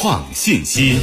创信息。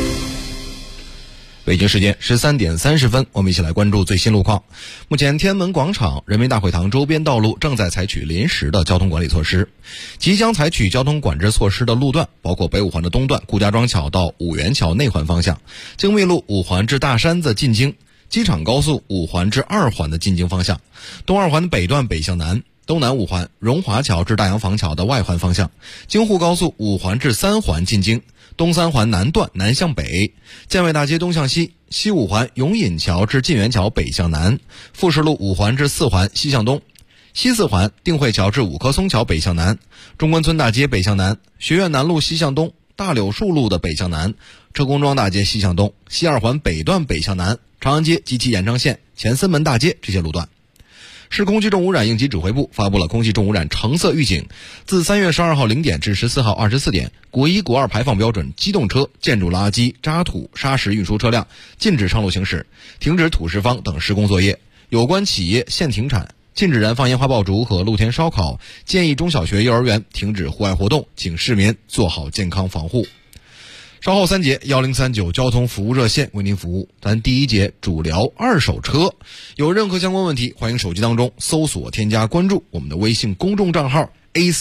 北京时间13点30分，我们一起来关注最新路况。目前天安门广场、人民大会堂周边道路正在采取临时的交通管理措施。即将采取交通管制措施的路段包括北五环的东段顾家庄桥到五元桥内环方向，京密路五环至大山子进京，机场高速五环至二环的进京方向，东二环的北段北向南，东南五环荣华桥至大洋坊桥的外环方向，京沪高速五环至三环进京，东三环南段南向北，建卫大街东向西，西五环永隐桥至晋源桥北向南，富士路五环至四环西向东，西四环定慧桥至五棵松桥北向南，中关村大街北向南，学院南路西向东，大柳树路的北向南，车公庄大街西向东，西二环北段北向南，长安街及其延长线、前森门大街这些路段。市空气重污染应急指挥部发布了空气重污染橙色预警，自3月12号0点至14号24点，国1、国2排放标准机动车、建筑垃圾、渣土、砂石运输车辆禁止上路行驶，停止土石方等施工作业，有关企业限停产，禁止燃放烟花爆竹和露天烧烤，建议中小学、幼儿园停止户外活动，请市民做好健康防护。稍后3节1039交通服务热线为您服务。咱第一节主聊二手车，有任何相关问题，欢迎手机当中搜索添加关注我们的微信公众账号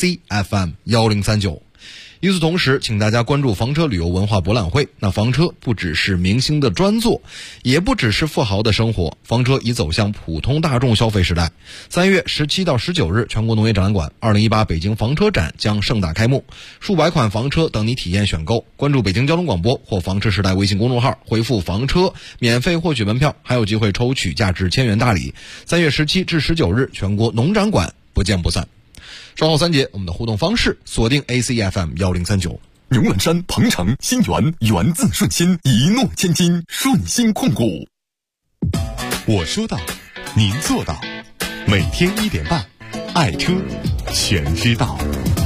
ACFM1039。与此同时，请大家关注房车旅游文化博览会。那房车不只是明星的专座，也不只是富豪的生活，房车已走向普通大众消费时代。3月17到19日，全国农业展览馆2018北京房车展将盛大开幕，数百款房车等你体验选购。关注北京交通广播或房车时代微信公众号，回复房车免费获取门票，还有机会抽取价值1000元大礼。3月17至19日，全国农展馆不见不散。稍后3节，我们的互动方式锁定 ACFM1039。 牛栏山、鹏城、新源，源自顺心，一诺千金，顺心控股。 我说到，您做到。每天1点半，爱车全知道。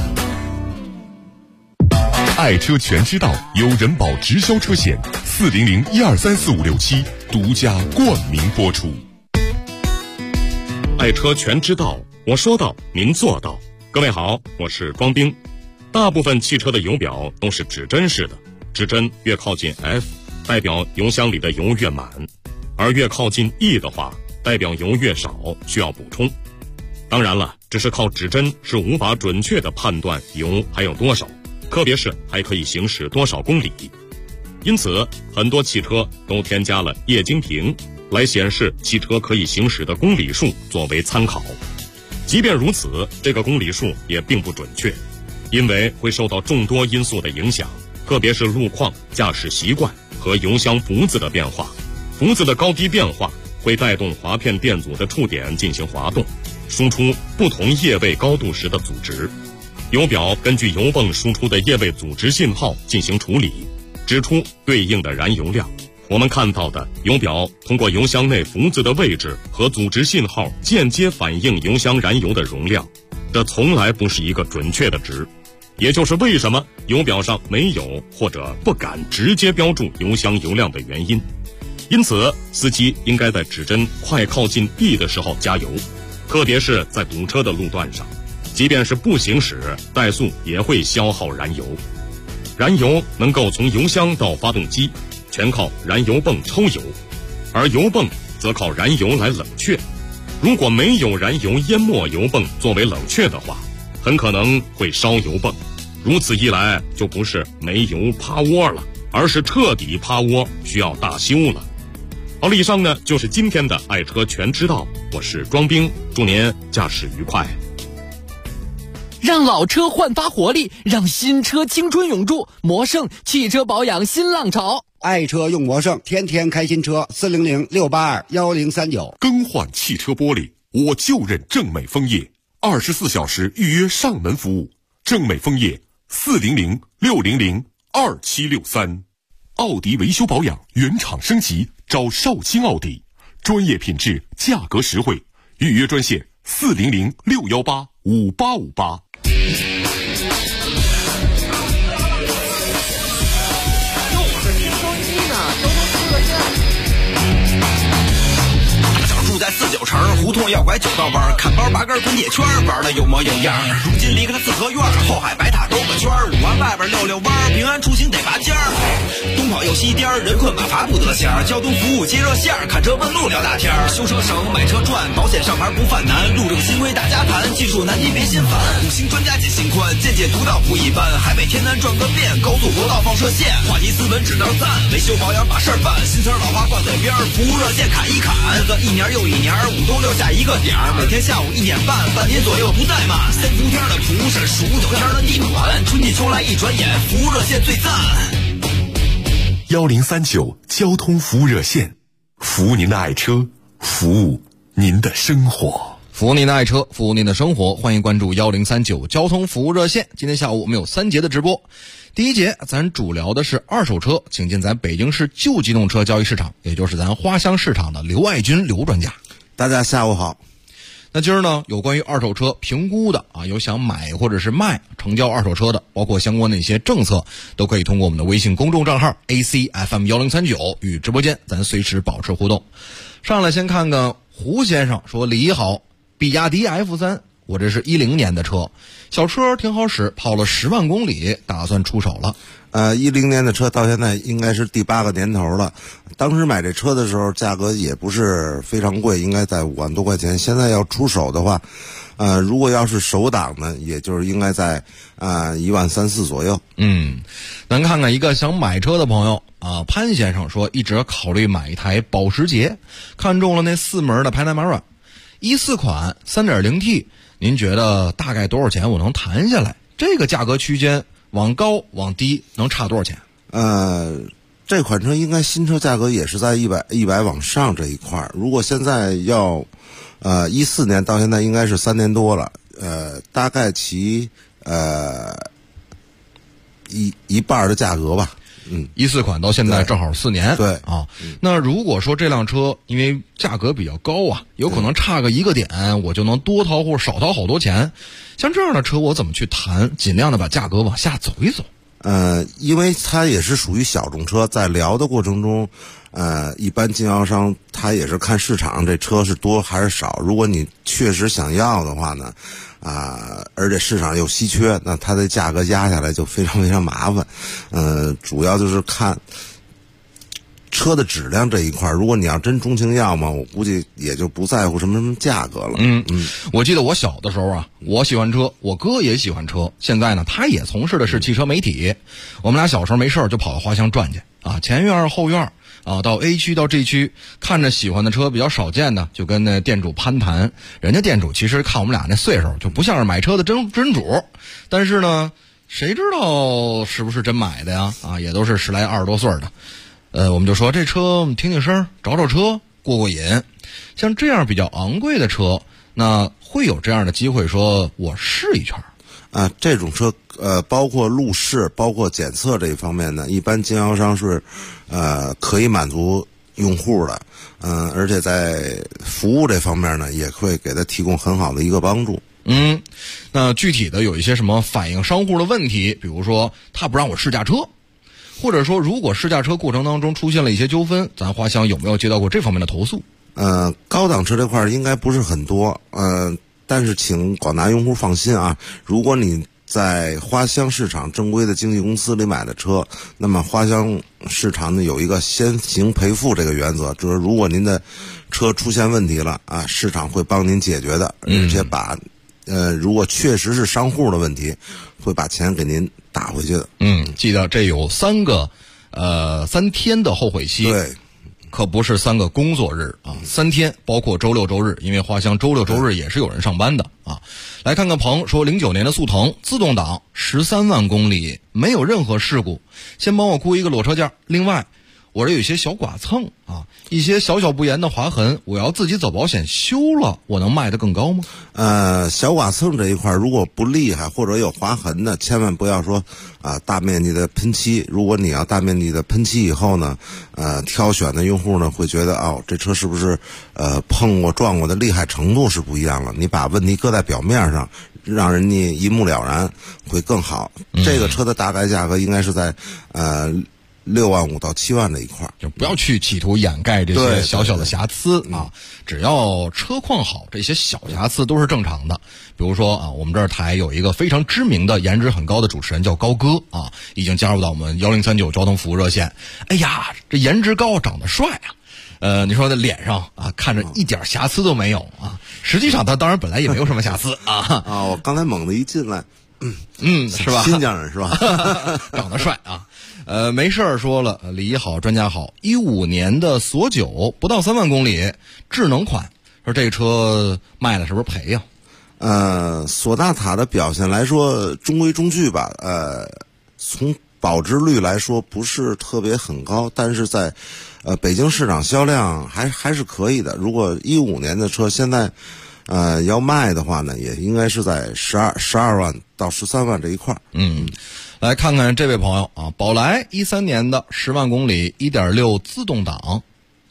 爱车全知道由人保直销车险400123456独家冠名播出。爱车全知道，我说到，您做到。各位好，我是庄兵。大部分汽车的油表都是指针式的，指针越靠近 F， 代表油箱里的油越满，而越靠近 E 的话，代表油越少，需要补充。当然了，只是靠指针是无法准确的判断油还有多少，特别是还可以行驶多少公里。因此，很多汽车都添加了液晶屏来显示汽车可以行驶的公里数作为参考。即便如此，这个公里数也并不准确，因为会受到众多因素的影响，特别是路况、驾驶习惯和油箱浮子的变化。浮子的高低变化会带动滑片电阻的触点进行滑动，输出不同液位高度时的阻值。油表根据油泵输出的液位阻值信号进行处理，指出对应的燃油量。我们看到的油表通过油箱内浮子的位置和阻值信号间接反映油箱燃油的容量，这从来不是一个准确的值，也就是为什么油表上没有或者不敢直接标注油箱油量的原因。因此，司机应该在指针快靠近 E 的时候加油，特别是在堵车的路段上，即便是不行驶，怠速也会消耗燃油。燃油能够从油箱到发动机，全靠燃油泵抽油，而油泵则靠燃油来冷却。如果没有燃油淹没油泵作为冷却的话，很可能会烧油泵。如此一来，就不是没油趴窝了，而是彻底趴窝，需要大修了。好了，以上呢就是今天的爱车全知道，我是庄兵，祝您驾驶愉快。 让老车焕发活力，让新车青春永驻。魔盛汽车保养新浪潮， 爱车用魔盛，天天开新车。400-682-1039。 更换汽车玻璃，我就认正美枫叶，24小时预约上门服务。正美枫叶400-600-2763。奥迪维修保养原厂升级，找绍兴奥迪，专业品质，价格实惠。预约专线400-618-5858。 49城，胡同要拐9道弯，看包拔根滚铁圈，玩的有模有样。如今离开了四合院，后海白塔兜个圈，5环外边溜弯，平安出行得拔尖儿。东跑又西颠，人困马乏不得闲，交通服务接热线，看车问路聊大天，修车省买车赚，保险上牌不犯难，路政新规大家谈，技术难题别心烦，五星专家解心宽，见解独到不一般，海北天南转个遍，高速国道放射线，话题斯文只当赞，维修保养把事儿办，新词老话挂嘴边，服务热线砍一砍，日子一年又一年，5都6下一个点儿，每天下午1点半，半天左右不怠慢，3伏天的蒲是数9天的地暖，春季秋来一转眼，服务热线最赞。 1039交通服务热线，服务您的爱车，服务您的生活。 服务您的爱车，服务您的生活，欢迎关注1039交通服务热线。今天下午我们有3节的直播，第一节咱主聊的是二手车，请进咱北京市旧机动车交易市场，也就是咱花乡市场的刘爱军刘专家。 大家下午好。 那今儿呢，有关于二手车评估的有想买或者是卖成交二手车的，包括相关的一些政策，都可以通过我们的微信公众账号 ACFM1039 与直播间咱随时保持互动。上来先看看胡先生说，李好，比亚迪 F3， 我这是10年的车，小车挺好使，跑了10万公里，打算出手了。 10年的车到现在应该是第8个年头了。当时买这车的时候价格也不是非常贵，应该在5万多块钱。现在要出手的话，如果要是首档呢，也就是应该在1万3、4左右。 咱看看一个想买车的朋友潘先生说，一直考虑买一台保时捷，看中了那4门的 Panamera， 14款 3.0T， 您觉得大概多少钱我能谈下来？这个价格区间往高往低能差多少钱？ 这款车应该新车价格也是在100往上这一块。如果现在要14年到现在应该是3年多了，大概其一半的价格吧。 14款到现在正好4年。 对那如果说这辆车因为价格比较高有可能差个1个点我就能多掏或者少掏好多钱，像这样的车我怎么去谈，尽量的把价格往下走一走？ 因为它也是属于小众车，在聊的过程中，一般经销商他也是看市场这车是多还是少。如果你确实想要的话呢，而且市场又稀缺，那它的价格压下来就非常非常麻烦。主要就是看车的质量这一块，如果你要真钟情要嘛，我估计也就不在乎什么价格了。 我记得我小的时候我喜欢车，我哥也喜欢车，现在呢他也从事的是汽车媒体。我们俩小时候没事就跑到花乡转去前院后院到 A 区到 G 区，看着喜欢的车比较少见的，就跟那店主攀谈。人家店主其实看我们俩那岁数就不像是买车的真主，但是呢谁知道是不是真买的呀？也都是10来20多岁的。我们就说这车听听声找找车过过瘾。像这样比较昂贵的车，那会有这样的机会说我试一圈这种车包括路试包括检测这一方面呢，一般经销商是可以满足用户的。而且在服务这方面呢也会给他提供很好的一个帮助。 那具体的有一些什么反映商户的问题，比如说他不让我试驾车，或者说如果试驾车过程当中出现了一些纠纷，咱花乡有没有接到过这方面的投诉？ 高档车这块应该不是很多，但是请广大用户放心如果你在花乡市场正规的经纪公司里买的车，那么花乡市场呢有一个先行赔付这个原则，就是如果您的车出现问题了市场会帮您解决的，而且把如果确实是商户的问题，会把钱给您打回去的。 记得这有3天的后悔期。 对， 可不是3个工作日3天，包括周6周日，因为花乡周6周日也是有人上班的来看看鹏说，09年的速腾自动挡13万公里，没有任何事故，先帮我估一个裸车价。另外我这有一些小剐蹭一些小不严的划痕，我要自己走保险修了，我能卖得更高吗？ 小剐蹭这一块如果不厉害或者有划痕的，千万不要说大面积的喷漆。如果你要大面积的喷漆以后呢，挑选的用户呢会觉得这车是不是碰过撞过的厉害程度是不一样了，你把问题搁在表面上，让人家一目了然会更好。这个车的大概价格应该是在 6万5到7万这一块， 就不要去企图掩盖这些小小的瑕疵啊，只要车况好，这些小瑕疵都是正常的。比如说啊，我们这儿台有一个非常知名的颜值很高的主持人叫高哥啊，已经加入到我们1039交通服务热线。哎呀，这颜值高，长得帅啊。你说他脸上啊，看着一点瑕疵都没有啊，实际上他当然本来也没有什么瑕疵啊。 我刚才猛地一进来， 是吧？ 新疆人是吧？ 长得帅啊。没事儿说了，礼仪好，专家好。15年的索9不到3万公里，智能款，说这个车卖了是不是赔呀？ 索纳塔的表现来说中规中矩吧，从保值率来说不是特别很高，但是在北京市场销量还是可以的。如果15年的车现在要卖的话呢，也应该是在12万到13万这一块。 来看看这位朋友啊，宝来13年的10万公里 1.6 自动挡。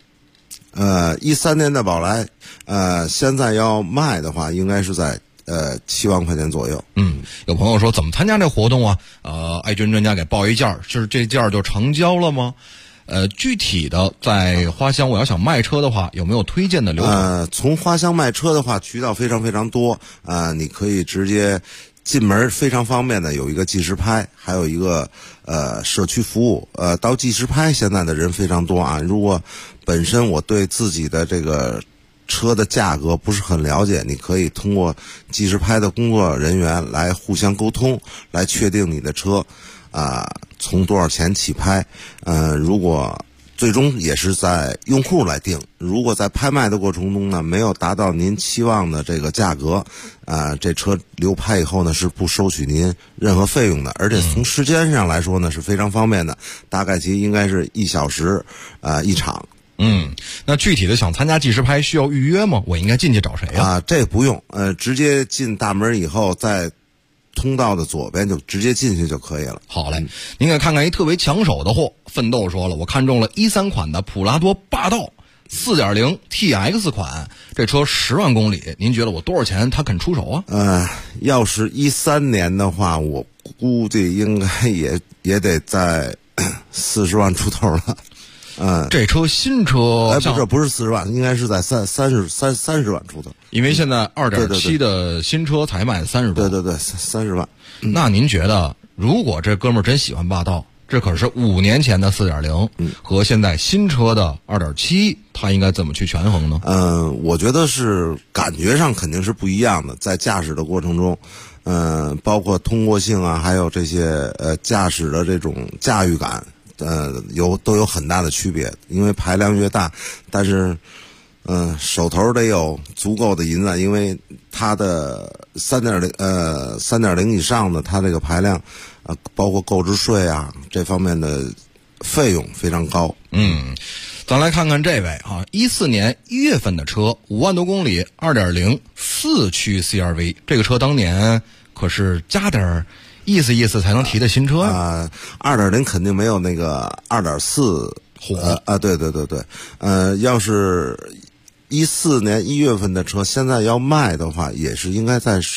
13年的宝来现在要卖的话应该是在7万块钱左右。 有朋友说怎么参加这活动啊？爱军专家给报一件，是这件就成交了吗？具体的在花乡我要想卖车的话，有没有推荐的流程？ 从花乡卖车的话，渠道非常非常多你可以直接进门，非常方便的有一个计时拍，还有一个社区服务。到计时拍现在的人非常多啊。如果本身我对自己的这个车的价格不是很了解，你可以通过计时拍的工作人员来互相沟通，来确定你的车从多少钱起拍。如果最终也是在用户来定，如果在拍卖的过程中呢没有达到您期望的这个价格，这车流拍以后呢是不收取您任何费用的，而且从时间上来说呢是非常方便的，大概其应该是1小时一场。 那具体的想参加计时拍需要预约吗？我应该进去找谁呀？ 这不用，直接进大门以后，在通道的左边就直接进去就可以了。 好嘞，您给看看一特别抢手的货。奋斗说了，我看中了13款的普拉多霸道 4.0 TX 款，这车10万公里，您觉得我多少钱他肯出手啊？ 要是13年的话，我估计应该也得在40万出头了。 这车新车不是40万，应该是在30万出头。 因为现在2.7的新车才卖30多。 对，30万。 那您觉得，如果这哥们儿真喜欢霸道，这可是5年前的 4.0，和现在新车的2.7，他应该怎么去权衡呢？ 我觉得是感觉上肯定是不一样的，在驾驶的过程中，包括通过性啊，还有这些驾驶的这种驾驭感。都有很大的区别，因为排量越大，但是手头得有足够的银子，因为它的3.0以上的，它这个排量包括购置税啊这方面的费用非常高。 咱来看看这位啊，14年1月份的车，5万多公里，2.0 4驱 CR-V， 这个车当年可是加点意思才能提的新车呀。 2.0肯定没有那个2.4 火对。要是14年1月份的车，现在要卖的话，也是应该在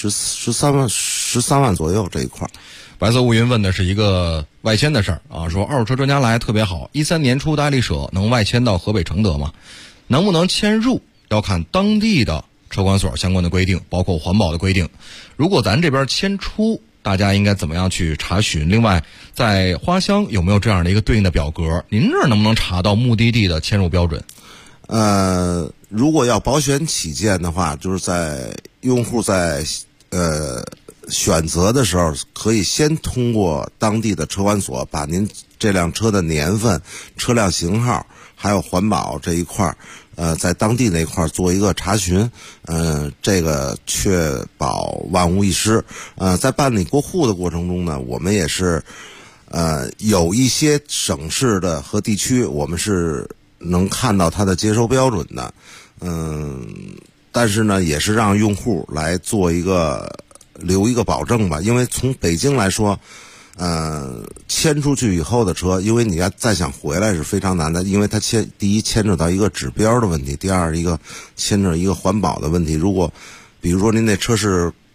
13万左右这一块。 白色乌云问的是一个外迁的事儿啊，说二手车专家来特别好，13年初的爱丽舍能外迁到河北承德吗？能不能迁入要看当地的车管所相关的规定，包括环保的规定。如果咱这边迁出，大家应该怎么样去查询？另外，在花乡有没有这样的一个对应的表格？您这儿能不能查到目的地的迁入标准？ 如果要保险起见的话，就是在用户在选择的时候，可以先通过当地的车管所把您这辆车的年份、车辆型号还有环保这一块在当地那块做一个查询，这个确保万无一失。在办理过户的过程中呢，我们也是有一些省市的和地区，我们是能看到它的接收标准的，但是呢，也是让用户来做一个留一个保证吧，因为从北京来说。迁出去以后的车，因为你要再想回来是非常难的，因为它第一牵扯到一个指标的问题，第二一个牵扯一个环保的问题。如果比如说您那车是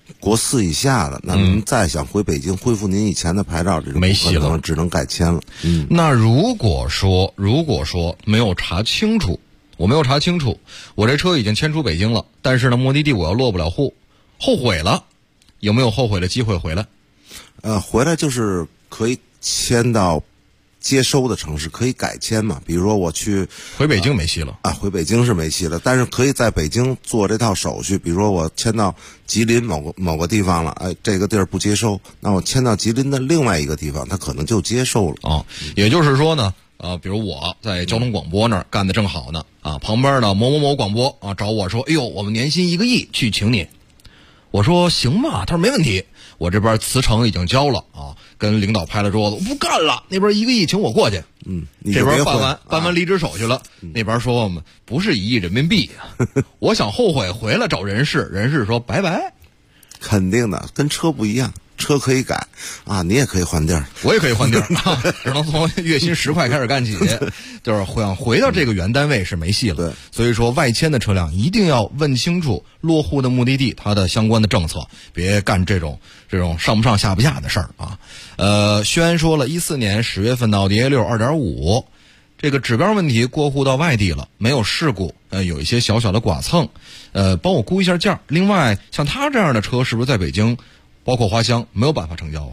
国4以下的，那您再想回北京恢复您以前的牌照，这种没戏了， 只能改签了。 那如果说没有查清楚，我这车已经迁出北京了，但是呢，目的地我要落不了户，后悔了，有没有后悔的机会回来？ 回来就是可以迁到接收的城市，可以改签嘛。比如说我去回北京没戏了回北京是没戏了，但是可以在北京做这套手续。比如说我迁到吉林某个地方了，这个地儿不接收，那我迁到吉林的另外一个地方，他可能就接收了。 也就是说呢，比如我在交通广播那儿干得正好呢，旁边的某某某广播找我说，哎呦，我们年薪1个亿去请你。我说行吧，他说没问题，我这边辞呈已经交了跟领导拍了桌子，我不干了，那边1个亿请我过去。这边办完离职手续了，那边说我们不是1亿人民币我想后悔回来找人事说拜拜。 肯定的，跟车不一样，车可以改你也可以换地儿， 我也可以换地儿只能从月薪10块开始干起就是想回到这个原单位是没戏了。 对， 所以说外迁的车辆一定要问清楚落户的目的地它的相关的政策，别干这种上不上下不下的事儿轩说了14年10月份的奥迪A6 2.5这个指标问题过户到外地了，没有事故，有一些小小的剐蹭，帮我估一下价。另外像他这样的车是不是在北京包括花乡没有办法成交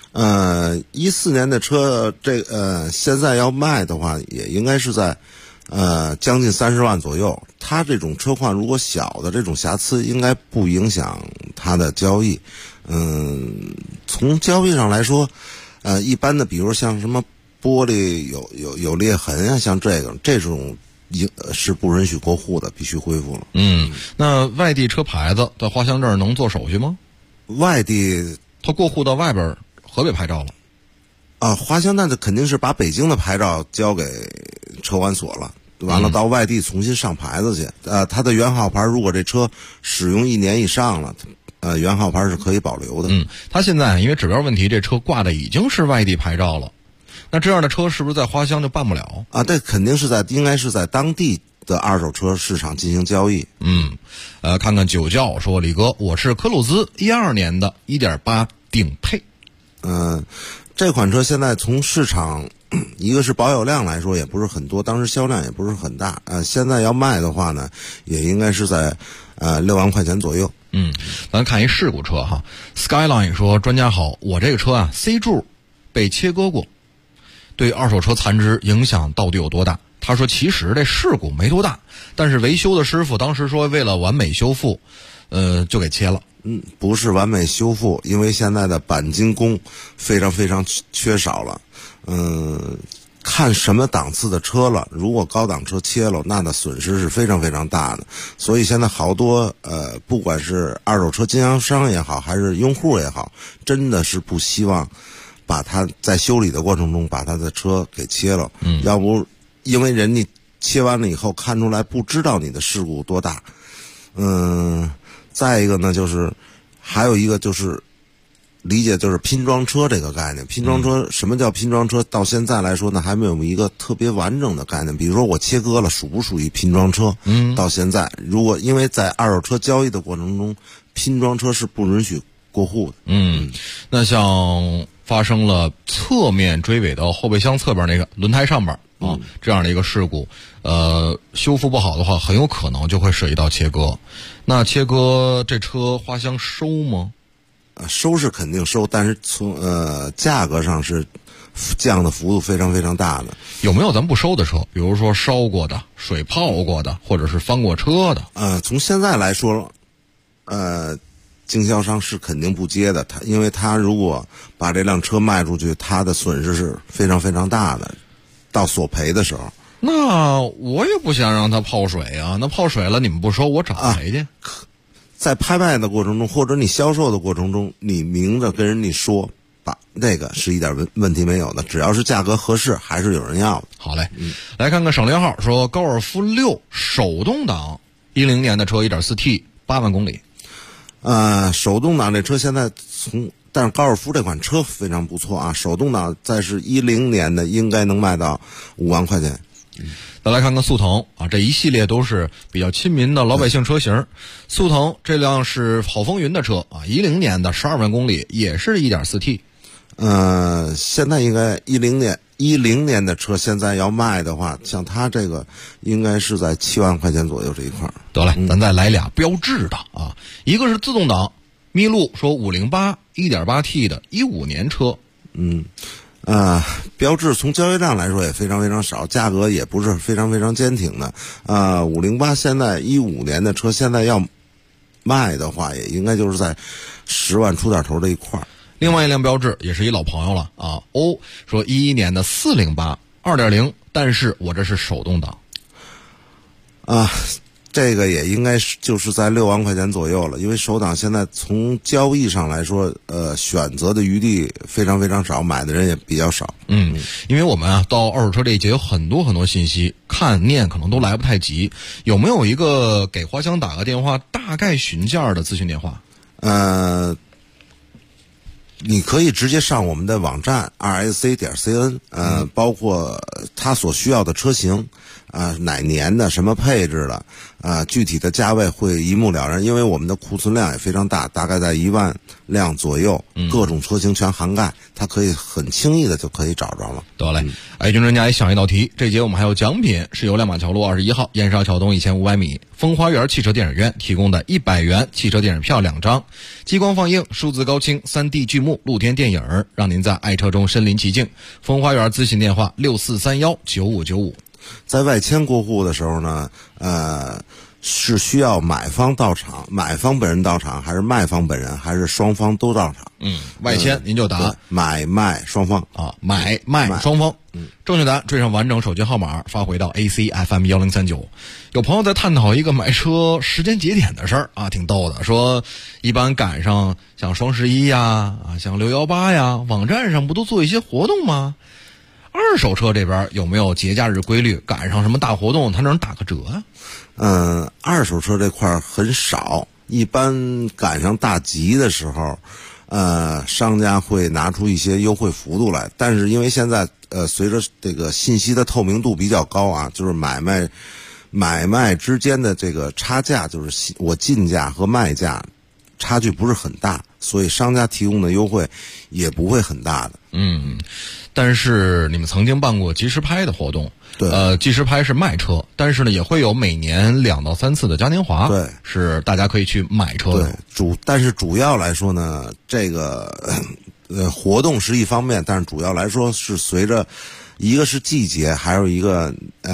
14年的车现在要卖的话也应该是在将近30万左右。它这种车况如果小的这种瑕疵应该不影响它的交易。从交易上来说一般的比如像什么玻璃有裂痕像这种是不允许过户的，必须恢复了。 那外地车牌子在花乡这儿能做手续吗？ 外地他过户到外边河北牌照了花乡那肯定是把北京的牌照交给车管所了，完了到外地重新上牌子去。他的原号牌如果这车使用1年以上了，原号牌是可以保留的。 他现在因为指标问题，这车挂的已经是外地牌照了，那这样的车是不是在花乡就办不了这肯定是应该是在当地的二手车市场进行交易。 看看酒窖说，李哥，我是科鲁兹12年的 1.8 顶配。 这款车现在从市场一个是保有量来说也不是很多，当时销量也不是很大。现在要卖的话呢，也应该是在6万块钱左右。 咱看一事故车Skyline 说，专家好，我这个车C 柱被切割过，对二手车残值影响到底有多大？他说其实这事故没多大，但是维修的师傅当时说为了完美修复就给切了。 不是完美修复，因为现在的钣金工非常非常缺少了。看什么档次的车了，如果高档车切了，那的损失是非常非常大的。所以现在好多不管是二手车经销商也好，还是用户也好，真的是不希望把他在修理的过程中把他的车给切了。要不因为人家切完了以后看出来不知道你的事故多大。再一个呢，就是还有一个就是理解就是拼装车这个概念。拼装车什么叫拼装车？到现在来说呢，还没有一个特别完整的概念。比如说我切割了，属不属于拼装车？到现在，如果因为在二手车交易的过程中，拼装车是不允许过户的。 那像发生了侧面追尾到后备箱侧边那个轮胎上边这样的一个事故，修复不好的话，很有可能就会涉及到切割。那切割这车花乡收吗？ 收是肯定收，但是从价格上是降的幅度非常非常大的。 有没有咱不收的车？比如说烧过的、水泡过的，或者是翻过车的？ 从现在来说，经销商是肯定不接的。因为他如果把这辆车卖出去，他的损失是非常非常大的。到索赔的时候， 那我也不想让他泡水啊。那泡水了，你们不收，我找谁去？ 在拍卖的过程中，或者你销售的过程中，你明着跟人家说，把那个是一点问题没有的，只要是价格合适，还是有人要的。 好嘞，来看看省略号说，高尔夫6手动挡，10年的车，1.4T， 8万公里。 手动挡这车现在但是高尔夫这款车非常不错手动挡再是10年的，应该能卖到5万块钱。 再来看看速腾啊，这一系列都是比较亲民的老百姓车型。速腾这辆是好风云的车啊，10年的12万公里，也是 1.4T。 现在应该10年的车现在要卖的话，像它这个应该是在7万块钱左右这一块。 得嘞，咱再来俩标致的啊，一个是自动挡，麋鹿说508 1.8T 的15年车。 标致从交易量来说也非常非常少，价格也不是非常非常坚挺的。508现在15年的车现在要卖的话，也应该就是在10万出点头这一块。 另外一辆标致也是一老朋友了啊，说11年的408 2.0，但是我这是手动挡。 这个也应该是就是在6万块钱左右了，因为手挡现在从交易上来说，选择的余地非常非常少，买的人也比较少。 因为我们到二手车这一节有很多很多信息，看念可能都来不太及。有没有一个给花香打个电话，大概询价的咨询电话？ 你可以直接上我们的网站 rsc.cn， 包括它所需要的车型，哪年的什么配置的，具体的价位会一目了然，因为我们的库存量也非常大，大概在1万辆左右，各种车型全涵盖，它可以很轻易的就可以找着了。 得嘞，爱军专家也想一道题，这节我们还有奖品，是由亮马桥路21号燕莎桥东1500米风花园汽车电影院提供的100元汽车电影票2张，激光放映、数字高清、3D 剧目、露天电影，让您在爱车中身临其境。风花园咨询电话64319595。 在外迁过户的时候呢，是需要买方到场，买方本人到场，还是卖方本人，还是双方都到场？ 外迁您就答买卖双方啊，买卖双方。正确答案缀上完整手机号码发回到 ACFM1039。有朋友在探讨一个买车时间节点的事儿啊，挺逗的，说一般赶上像双11呀，像618呀，网站上不都做一些活动吗？二手车这边有没有节假日规律，赶上什么大活动它能打个折啊？ 二手车这块很少，一般赶上大集的时候，商家会拿出一些优惠幅度来。但是因为现在随着这个信息的透明度比较高啊，就是买卖之间的这个差价，就是我进价和卖价差距不是很大，所以商家提供的优惠也不会很大的。 但是你们曾经办过即时拍的活动， 对， 即时拍是卖车，但是呢也会有每年2到3次的嘉年华， 对， 是大家可以去买车的。 对，但是主要来说呢，这个活动是一方面，但是主要来说是随着一个是季节，还有一个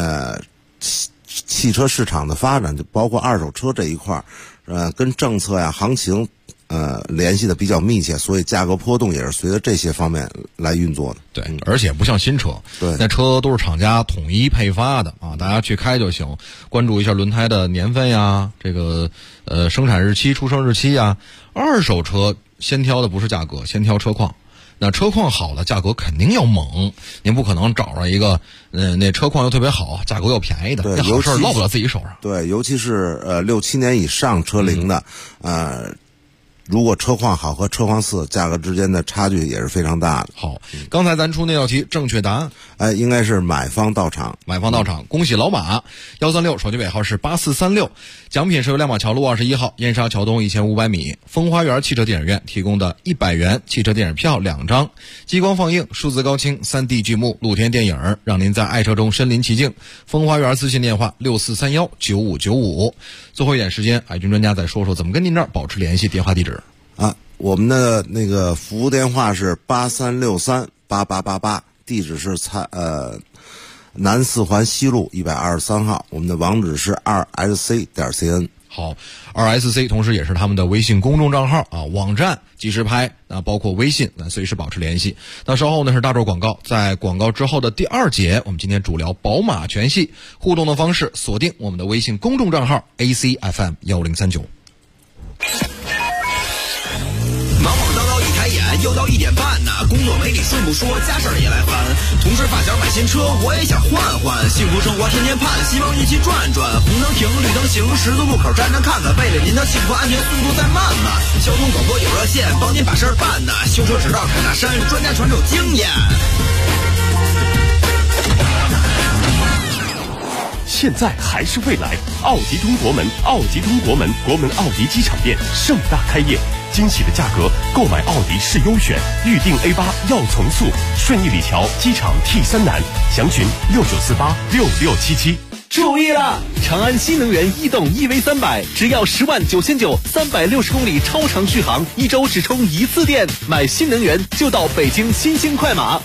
汽车市场的发展，就包括二手车这一块跟政策呀、行情联系的比较密切，所以价格波动也是随着这些方面来运作的。 对，而且不像新车， 对， 那车都是厂家统一配发的啊，大家去开就行，关注一下轮胎的年份呀，这个生产日期、出生日期呀。二手车先挑的不是价格，先挑车况。那车况好的价格肯定要猛，您不可能找着一个那车况又特别好，价格又便宜的，那好事落不到自己手上。 对，尤其是6、7年以上车龄的，如果车况好和车况次价格之间的差距也是非常大的。 好，刚才咱出那道题正确答案， 应该是买方到场。 买方到场，恭喜老马136，手机尾号是8436，奖品是由亮马桥路21号燕莎桥东1500米风花园汽车电影院提供的100元汽车电影票2张，激光放映、数字高清、3D 剧目、露天电影，让您在爱车中身临其境。风花园咨询电话64319595。最后一点时间，爱军专家再说说怎么跟您这儿保持联系，电话地址。 我们的那个服务电话是83638888，地址是南四环西路123号，我们的网址是2sc.cn。 好，2SC 同时也是他们的微信公众账号啊，网站即时拍包括微信，随时保持联系。那稍后呢是大轴广告，在广告之后的第2节，我们今天主聊宝马全系，互动的方式锁定我们的微信公众账号 ACFM1039。 忙忙叨叨一抬眼，又到1点半呢，工作没理顺不说，家事儿也来烦。同事发小买新车，我也想换换，幸福生活天天盼，希望一起转转。红灯停，绿灯行，十字路口站站看看，为了您的幸福安全，速度再慢慢。交通广播有热线，帮您把事儿办呢。修车直到凯纳山，专家传授经验。 现在还是未来。奥迪东国门，奥迪东国门，国门奥迪机场店盛大开业，惊喜的价格，购买奥迪是优选，预定 A8 要从速，顺义里桥机场 T3南，详询69486677。 注意了！长安新能源逸动 EV300，只要10.99360公里超长续航，1周只充1次电。买新能源就到北京新兴快马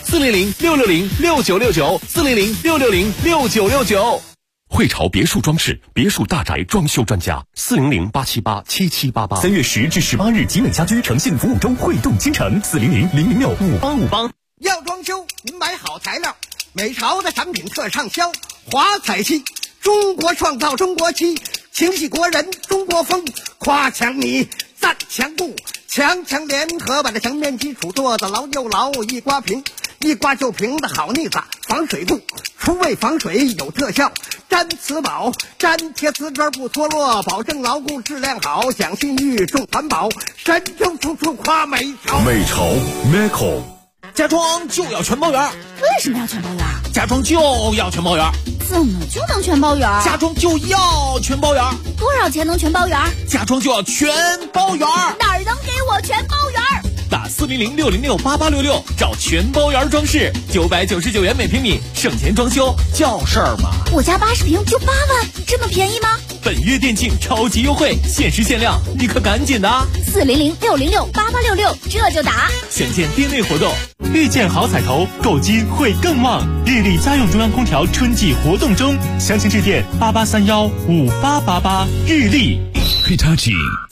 ，400-660-6969，400-660-6969。 汇潮别墅装饰，别墅大宅装修专家，400-878-7788。 3月10至18日，集美家居诚信服务周汇动倾城，400-006-5858。 要装修，您买好材料，美潮的产品特畅销，华彩漆，中国创造中国漆，情系国人中国风，夸墙泥，赞墙布，墙联合把这墙面基础做得牢又牢，一刮平，一刮就平的好腻子，防水布，除味防水有特效，粘瓷宝，粘贴瓷砖不脱落，保证牢固质量好，享信誉重环保，神州处处夸美潮。 美潮 Meco。 家装就要全包圆。 为什么要全包圆？ 家装就要全包圆。 怎么就能全包圆？ 家装就要全包圆。 多少钱能全包圆？ 家装就要全包圆。 哪儿能给我全包圆？ 打400-606-8866找全包圆装饰，999元每平米，省钱装修叫事儿嘛。 我家80平就8万，这么便宜吗？ 本月店庆超级优惠，限时限量，你可赶紧的！400-606-8866，这就打。详见店内活动。 遇见好彩头，购金会更旺。日立家用中央空调春季活动中，详情致电88315888。日立 Hitachi。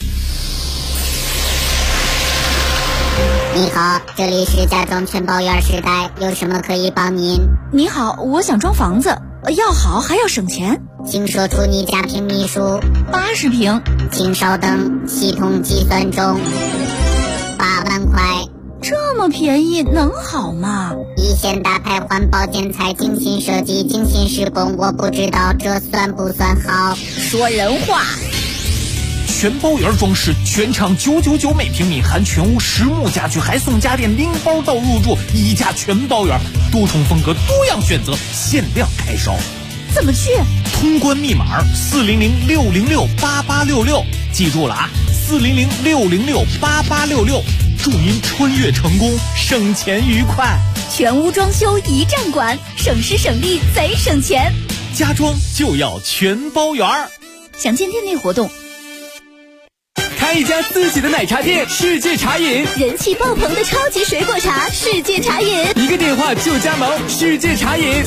你好，这里是家装全包圆时代，有什么可以帮您？ 你好，我想装房子，要好还要省钱， 请说出你家平米数。 80平。 请稍等，系统计算中。8万块。 这么便宜能好吗？ 一线大牌环保建材，精心设计，精心施工，我不知道这算不算好。 说人话。 全包圆装饰，全场999每平米，含全屋实木家具，还送家电零包到入住，一价全包圆，多重风格，多样选择，限量开烧。 怎么去？ 通关密码400-606-8866，记住了啊，400-606-8866，祝您穿越成功，省钱愉快。 全屋装修一站管，省时省力贼省钱。 家装就要全包圆。 详见店内活动。 开一家自己的奶茶店，世界茶饮， 人气爆棚的超级水果茶，世界茶饮， 一个电话就加盟，世界茶饮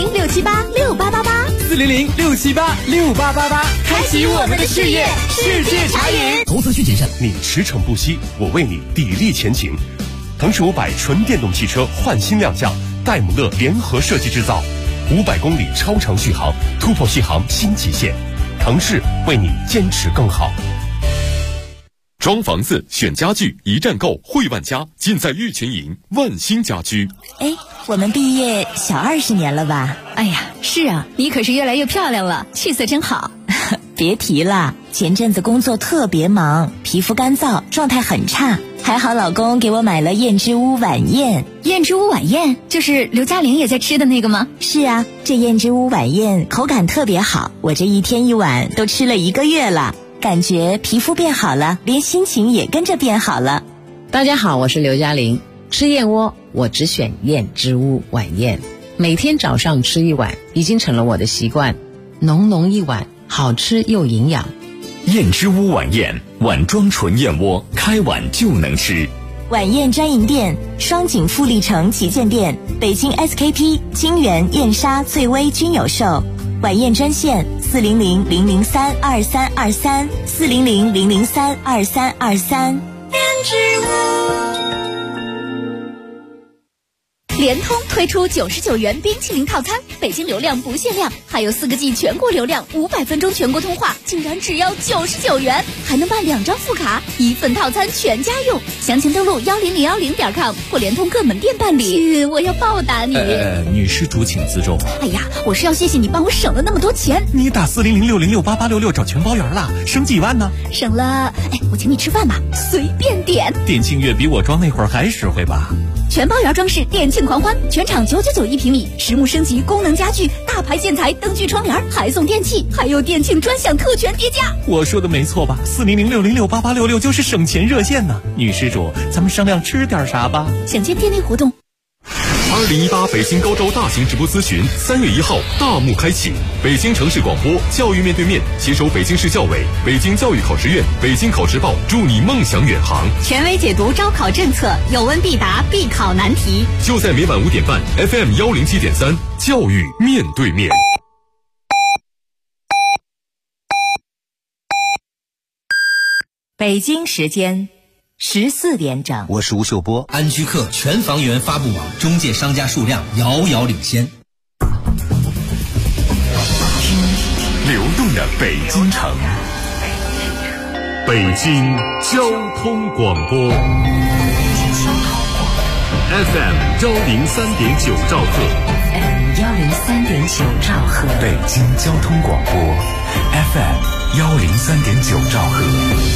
400-678-6888，400-678-6888， 开启我们的事业，世界茶饮。 投资需谨慎。 你驰骋不息，我为你砥砺前行。腾势500纯电动汽车焕新亮相，戴姆勒联合设计制造，500公里超长续航，突破续航新极限。腾势为你坚持更好。装房子选家具一站购，汇万家尽在玉泉营万兴家居。 哎，我们毕业小20年了吧？ 哎呀，是啊，你可是越来越漂亮了，气色真好。 别提了，前阵子工作特别忙，皮肤干燥，状态很差。还好老公给我买了燕之屋晚宴。 燕之屋晚宴就是刘嘉玲也在吃的那个吗？ 是啊，这燕之屋晚宴口感特别好，我这一天一碗都吃了1个月了，感觉皮肤变好了，连心情也跟着变好了。 大家好，我是刘嘉玲。吃燕窝我只选燕之屋晚宴，每天早上吃1碗已经成了我的习惯，浓浓一碗，好吃又营养。 燕之屋晚宴，碗装纯燕窝，开碗就能吃。 晚宴专营店：双井富力城旗舰店、北京 SKP、金源、燕莎、翠微均有售。晚宴专线400-003-2323，400-003-2323。 燕之屋。联通推出99元冰淇淋套餐，北京流量不限量，还有4个G 全国流量，500分钟全国通话，竟然只要99元，还能办2张副卡，1份套餐全家用。详情登录10010.com或联通各门店办理。我要报答你。 女施主请自重。 哎呀，我是要谢谢你帮我省了那么多钱。 你打400-606-8866找全包圆了，省几万呢？ 省了，我请你吃饭吧，随便点。 店庆月比我装那会儿还实惠吧？ 全包圆装饰店庆狂欢，全场999一平米，实木升级，功能家具，大牌建材，灯具窗帘，还送电器，还有店庆专享特权叠加。 我说的没错吧？4006068866就是省钱热线呢。女施主，咱们商量吃点啥吧？ 详见店内活动。 2018北京高招大型直播咨询3月1号大幕开启，北京城市广播教育面对面携手北京市教委、北京教育考试院、北京考试报，助你梦想远航， 权威解读招考政策，有问必答，必考难题。 就在每晚5点半 FM 107.3教育面对面。 北京时间14点整， 我是吴秀波。安居客全房源发布网中介商家数量遥遥领先。 流动的北京城，北京交通广播 FM 103.9兆赫 103.9兆赫， 北京交通广播 FM 103.9兆赫。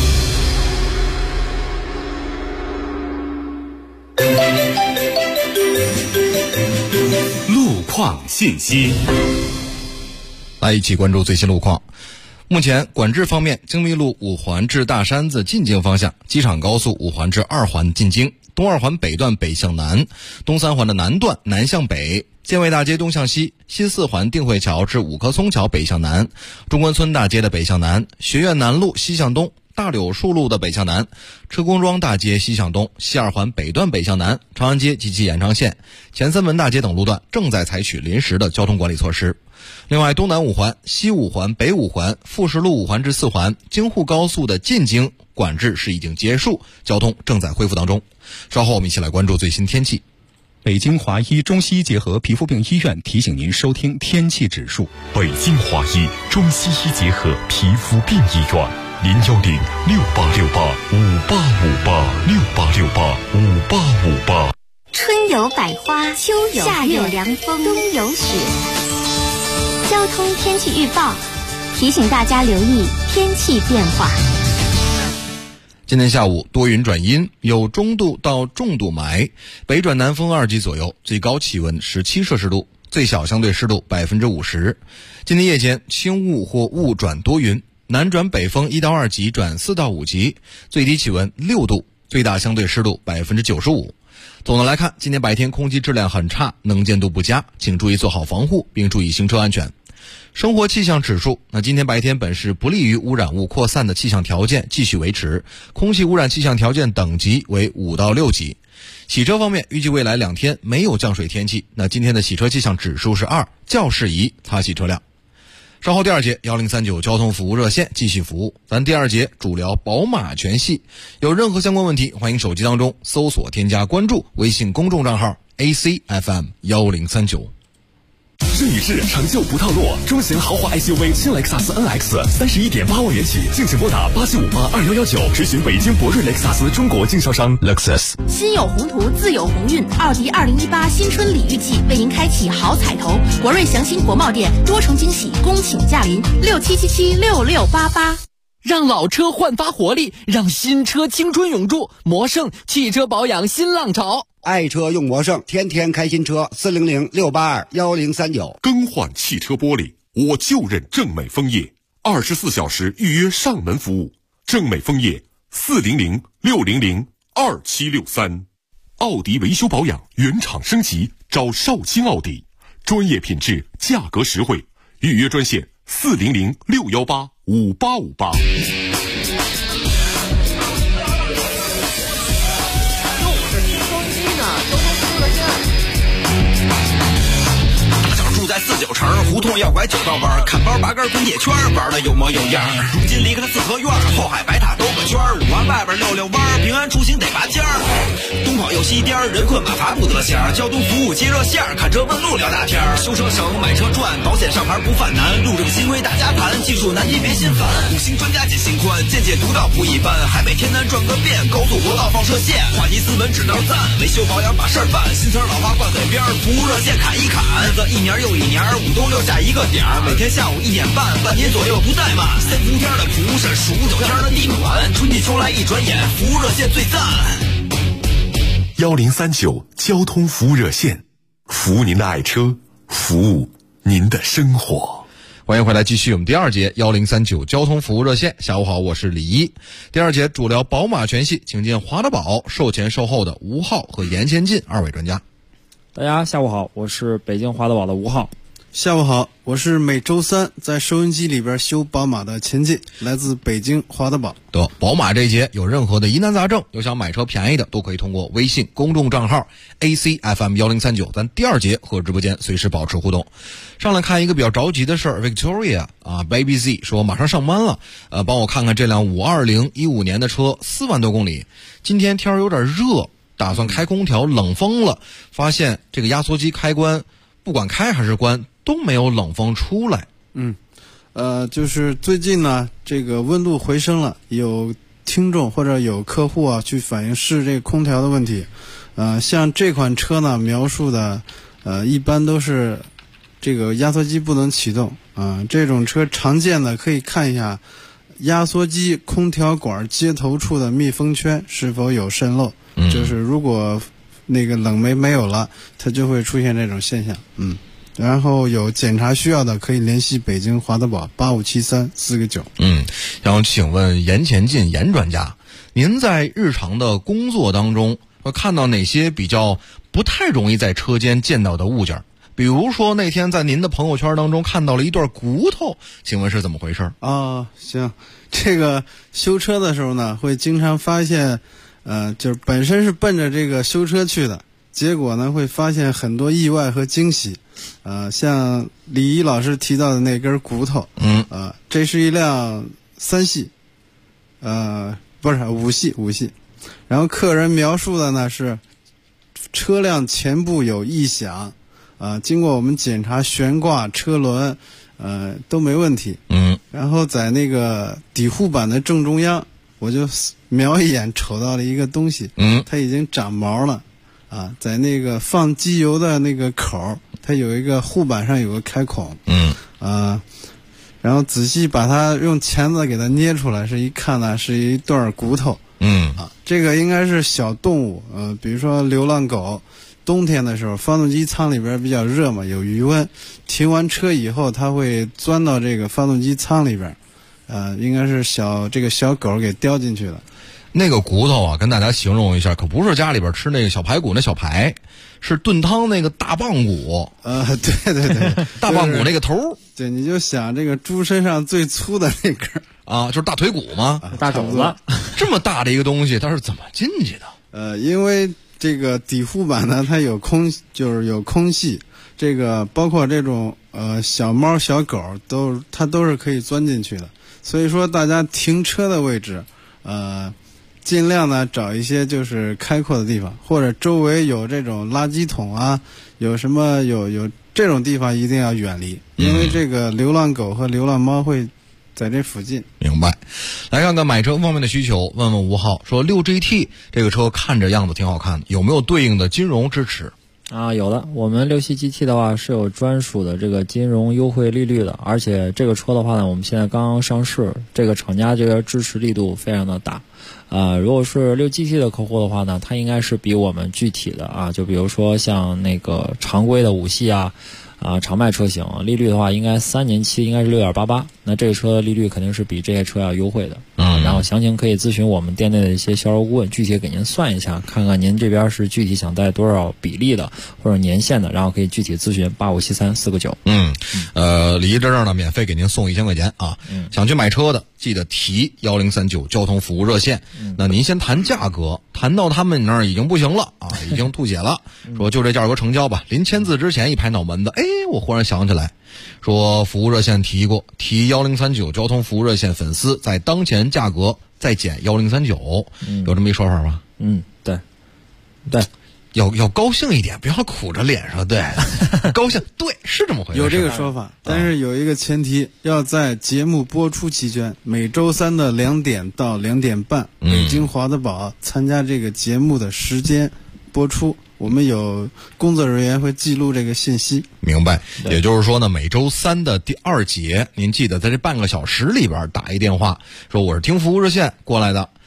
路况信息， 来一起关注最新路况。目前管制方面，京密路5环至大山子进京方向，机场高速5环至2环进京，东2环北段北向南，东3环的南段南向北，建卫大街东向西，西4环定慧桥至五棵松桥北向南，中关村大街的北向南，学院南路西向东，大柳树路的北向南，车公庄大街西向东，西2环北段北向南，长安街及其延长线，前三门大街等路段正在采取临时的交通管理措施。另外，东南5环、西5环、北5环、富士路5环至4环、京沪高速的进京管制是已经结束，交通正在恢复当中。稍后我们一起来关注最新天气。 北京华医中西医结合皮肤病医院提醒您收听天气指数。 北京华医中西医结合皮肤病医院，0106868586868685858。 春有百花，秋有夏有凉风，冬有雪。交通天气预报提醒大家留意天气变化。 今天下午多云转阴，有中度到重度霾，北转南风2级左右，最高气温17摄氏度，最小相对湿度50%。今天夜间轻雾或雾转多云，南转北风1到2级转4到5级，最低气温6度，最大相对湿度95%。总的来看，今天白天空气质量很差，能见度不佳，请注意做好防护，并注意行车安全。生活气象指数，今天白天本市不利于污染物扩散的气象条件继续维持，空气污染气象条件等级为5到6级。洗车方面，预计未来2天没有降水天气，今天的洗车气象指数是2，较适宜擦洗车辆。稍后第2节1039交通服务热线继续服务，咱第2节主聊宝马全系。有任何相关问题，欢迎手机当中搜索添加关注微信公众账号 ACFM 1039。 试一试，成就不套路。中型豪华 SUV 新雷克萨斯 NX 31.8万元起，敬请拨打87582119，咨询北京博瑞雷克萨斯中国经销商 Lexus。 心有宏图，自有鸿运。奥迪2018新春礼遇季为您开启好彩头，博瑞祥鑫国贸店多重惊喜，恭请驾临67776688。 让老车焕发活力，让新车青春永驻。魔盛汽车保养新浪潮， 爱车用魔盛，天天开新车，400-682-1039。 更换汽车玻璃，我就认正美枫叶，24小时预约上门服务。正美枫叶400-600-2763。奥迪维修保养原厂升级，找少卿奥迪，专业品质，价格实惠。预约专线400-618-5858。 在49城胡同要拐9道弯，看包拔根滚铁圈，玩的有模有样。如今离开了四合院，后海白塔兜个圈，5环外边溜弯，平安出行得拔尖儿。东跑右西颠，人困马乏不得闲。交通服务接热线，看车问路聊大天。修车省，买车赚，保险上牌不犯难。路政新规大家谈，技术难题别心烦。5星专家解心宽，见解独到不一般。海北天南转个遍，高速国道放射线。话题斯文只道赞，维修保养把事儿办。新词老话挂嘴边，服务热线砍一砍。日子一年又一年，5都6下一个点儿，每天下午1点半，半年左右不怠慢。3伏天的蒲是数9天的地暖，春季秋来一转眼，服务热线最赞。 1039交通服务热线。 服务您的爱车，服务您的生活。 欢迎回来，继续我们第二节1039交通服务热线。下午好，我是李一。第二节主聊宝马全系，请进华德宝售前售后的吴浩和严先进二位专家。 大家下午好，我是北京华德宝的吴浩。 下午好，我是每周三在收音机里边修宝马的钱进，来自北京华德宝。 得，宝马这一节有任何的疑难杂症，有想买车便宜的，都可以通过微信公众账号 ACFM1039，咱第二节和直播间随时保持互动。上来看一个比较着急的事儿 ，Victoria Baby Z 说马上上班了，帮我看看这辆52015年的车，4万多公里，今天天有点热，打算开空调，冷风了，发现这个压缩机开关不管开还是关都没有冷风出来。 就是最近呢，这个温度回升了，有听众或者有客户啊去反映是这个空调的问题。像这款车呢描述的，一般都是这个压缩机不能启动这种车常见的可以看一下压缩机空调管接头处的密封圈是否有渗漏，就是如果那个冷媒没有了，它就会出现这种现象。然后有检查需要的可以联系北京华德宝8573-4个9。 想请问严前进严专家，您在日常的工作当中会看到哪些比较不太容易在车间见到的物件？比如说那天在您的朋友圈当中看到了一段骨头，请问是怎么回事？ 行，这个修车的时候呢，会经常发现，就是本身是奔着这个修车去的，结果呢会发现很多意外和惊喜。像李一老师提到的那根骨头，这是一辆3系，不是5系，然后客人描述的呢是车辆前部有异响，经过我们检查悬挂车轮，都没问题。然后在那个底护板的正中央，我就瞄一眼瞅到了一个东西，它已经长毛了，在那个放机油的那个口，它有一个护板上有个开孔，然后仔细把它用钳子给它捏出来，一看呢是一段骨头，这个应该是小动物，比如说流浪狗，冬天的时候发动机舱里边比较热嘛，有余温，停完车以后它会钻到这个发动机舱里边，应该是这个小狗给叼进去了。 那个骨头啊，跟大家形容一下，可不是家里边吃那个小排骨那小排，是炖汤那个大棒骨。 对， 大棒骨那个头。 对，你就想这个猪身上最粗的那根就是大腿骨吗？ 大肘子。 这么大的一个东西，它是怎么进去的？因为这个底护板呢，它有空隙，这个包括这种小猫小狗它都是可以钻进去的。所以说大家停车的位置，尽量呢找一些就是开阔的地方，或者周围有这种垃圾桶啊，有什么有这种地方一定要远离，因为这个流浪狗和流浪猫会在这附近。 明白。来看看买车方面的需求，问问吴浩说，6GT 这个车看着样子挺好看的，有没有对应的金融支持？ 有的，我们6系 GT 的话是有专属的这个金融优惠利率的，而且这个车的话呢，我们现在刚刚上市，这个厂家这个支持力度非常的大。如果是6GT 的客户的话呢，它应该是比我们具体的就比如说像那个常规的5系常卖车型利率的话，应该3年期应该是6.88%，那这个车的利率肯定是比这些车要优惠的。然后详情可以咨询我们店内的一些销售顾问，具体给您算一下，看看您这边是具体想带多少比例的或者年限的，然后可以具体咨询8573-4个9。 李一这儿呢，免费给您送1000块钱啊。想去买车的，记得提1039交通服务热线。那您先谈价格，谈到他们那儿已经不行了已经吐血了，说就这价格成交吧。临签字之前一拍脑门子，我忽然想起来，说服务热线提1039交通服务热线粉丝在当前价格再减1039，有这么一说法吗？ 对， 要高兴一点，不要苦着脸说对，高兴，对，是这么回事。 有这个说法，但是有一个前提，要在节目播出期间，每周三的2点到2点半，北京华德宝参加这个节目的时间播出，我们有工作人员会记录这个信息。 明白。也就是说呢，每周三的第2节，您记得在这半个小时里边打一电话，说我是听服务热线过来的，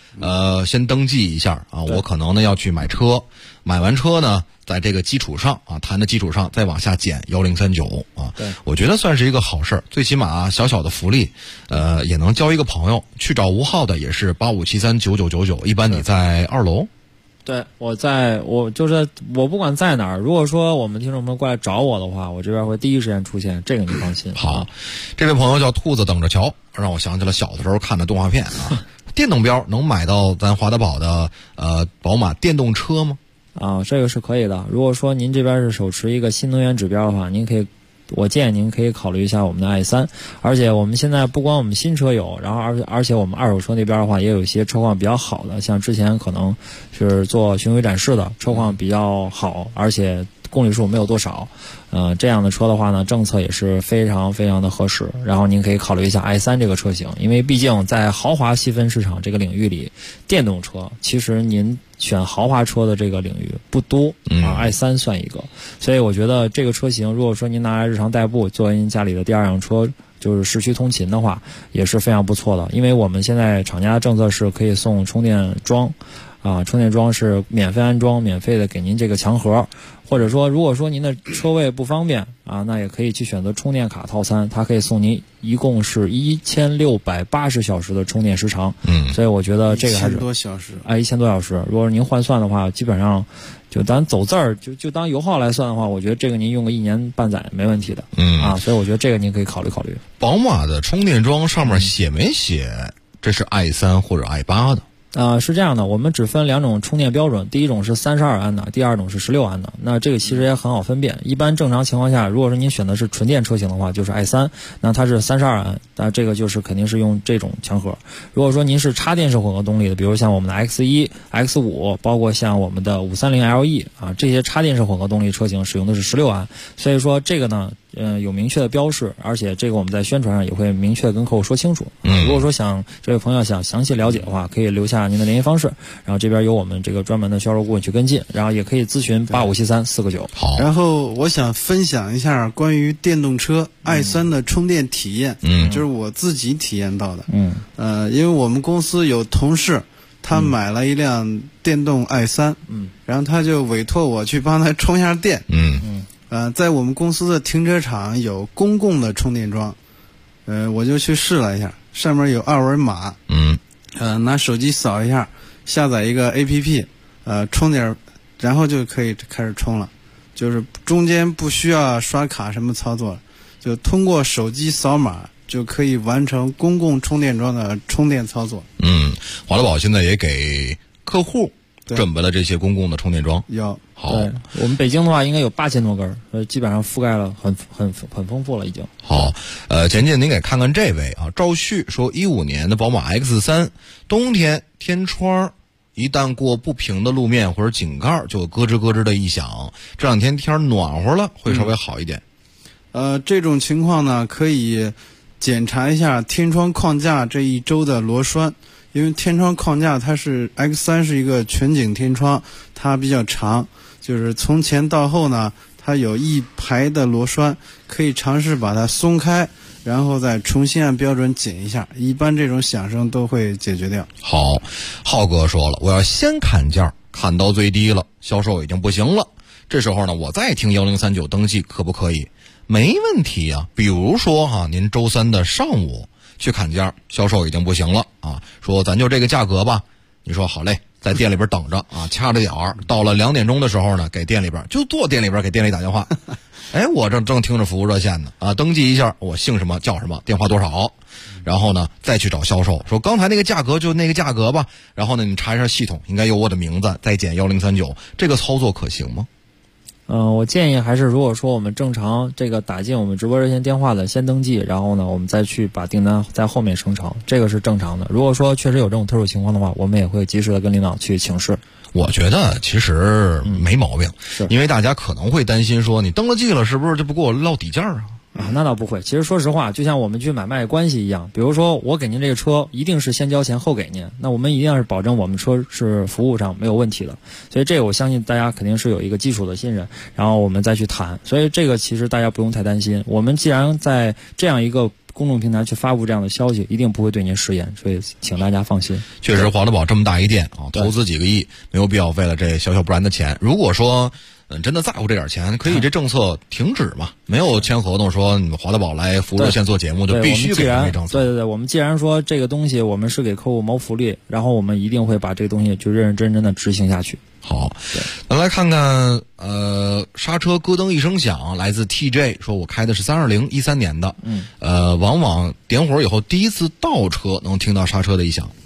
先登记一下啊，我可能呢要去买车，买完车呢，在这个基础上啊，谈的基础上再往下减1039啊。 对， 我觉得算是一个好事儿，最起码小小的福利，也能交一个朋友。去找吴浩的也是85739999，一般你在2楼。 对，我不管在哪儿，如果说我们听众们过来找我的话，我这边会第一时间出现，这个你放心。 好，这位朋友叫兔子等着瞧，让我想起了小的时候看的动画片啊。电动标能买到咱华德宝的宝马电动车吗？ 啊，这个是可以的。如果说您这边是手持一个新能源指标的话，我建议您可以考虑一下我们的i3，而且我们现在不光我们新车有，然后而且我们二手车那边的话也有一些车况比较好的，像之前可能是做巡回展示的，车况比较好，而且公里数没有多少，这样的车的话呢，政策也是非常非常的合适。然后您可以考虑一下 i3 这个车型，因为毕竟在豪华细分市场这个领域里，电动车其实您选豪华车的这个领域不多啊，i3 算一个。所以我觉得这个车型，如果说您拿来日常代步，作为您家里的第二辆车，就是市区通勤的话，也是非常不错的。因为我们现在厂家的政策是可以送充电桩。充电桩是免费安装，免费的给您这个强盒，或者说如果说您的车位不方便啊，那也可以去选择充电卡套餐，它可以送您一共是1680小时的充电时长。所以我觉得这个还是 1000多小时 ，1000多小时。如果是您换算的话，基本上就咱走字儿就当油耗来算的话，我觉得这个您用个1年半载没问题的。所以我觉得这个您可以考虑考虑。 宝马的充电桩上面写没写这是 i3 或者 i8 的？ 是这样的，我们只分2种充电标准，第一种是32安的，第二种是16安的。那这个其实也很好分辨。一般正常情况下，如果说您选的是纯电车型的话，就是 i3， 那它是32安，那这个就是肯定是用这种强核。如果说您是插电式混合动力的，比如像我们的 X1、X5， 包括像我们的530LE 啊，这些插电式混合动力车型使用的是16安。所以说这个呢，有明确的标示，而且这个我们在宣传上也会明确跟客户说清楚。如果说这位朋友想详细了解的话，可以留下您的联系方式，然后这边有我们这个专门的销售顾问去跟进，然后也可以咨询8573-499。 好， 然后我想分享一下关于电动车i3的充电体验，就是我自己体验到的。因为我们公司有同事，他买了一辆电动i3，然后他就委托我去帮他充一下电。在我们公司的停车场有公共的充电桩，我就去试了一下，上面有2维码，拿手机扫一下，下载一个 APP，充点，然后就可以开始充了，就是中间不需要刷卡什么操作了，就通过手机扫码就可以完成公共充电桩的充电操作。 华德宝现在也给客户准备了这些公共的充电桩。好， 我们北京的话应该有8000多根，基本上覆盖了很丰富了已经。 好，简简您给看看这位啊，赵旭说15年的宝马 X3， 冬天天窗一旦过不平的路面或者井盖就有咯吱咯吱的异响，这两天天暖和了会稍微好一点。 这种情况呢，可以检查一下天窗框架这一周的螺栓，因为天窗框架它是 X3 是一个全景天窗，它比较长，就是从前到后呢，它有一排的螺栓，可以尝试把它松开，然后再重新按标准紧一下，一般这种响声都会解决掉。 好，浩哥说了，我要先砍价，砍到最低了，销售已经不行了，这时候呢，我再听1039登记可不可以？没问题啊。比如说您周3的上午去砍价，销售已经不行了啊，说咱就这个价格吧，你说好嘞，在店里边等着啊，掐着点儿，到了2点钟的时候呢，给店里边就坐店里边给店里打电话，我正听着服务热线呢啊，登记一下我姓什么叫什么，电话多少，然后呢再去找销售说刚才那个价格就那个价格吧，然后呢你查一下系统应该有我的名字，再减1039，这个操作可行吗？ 我建议还是如果说我们正常这个打进我们直播热线电话的先登记，然后呢我们再去把订单在后面生成，这个是正常的。如果说确实有这种特殊情况的话，我们也会及时的跟领导去请示。 我觉得其实没毛病，因为大家可能会担心说你登了记了是不是就不给我落底价啊？ 那倒不会。其实说实话，就像我们去买卖关系一样，比如说我给您这个车一定是先交钱后给您，那我们一定是保证我们车是服务上没有问题的，所以这个我相信大家肯定是有一个基础的信任，然后我们再去谈，所以这个其实大家不用太担心。我们既然在这样一个公众平台去发布这样的消息，一定不会对您食言，所以请大家放心。 确实，华德宝这么大一店啊，投资几个亿，没有必要为了这小小不然的钱。如果说真的在乎这点钱，可以这政策停止嘛？没有签合同说你们华德宝来服务热线做节目就必须给这政策。 对，我们既然说这个东西我们是给客户谋福利，然后我们一定会把这个东西就认认真真的执行下去。 好，咱来看看刹车咯噔一声响，来自 TJ 说，我开的是320 13年的，往往点火以后第一次倒车能听到刹车的异响。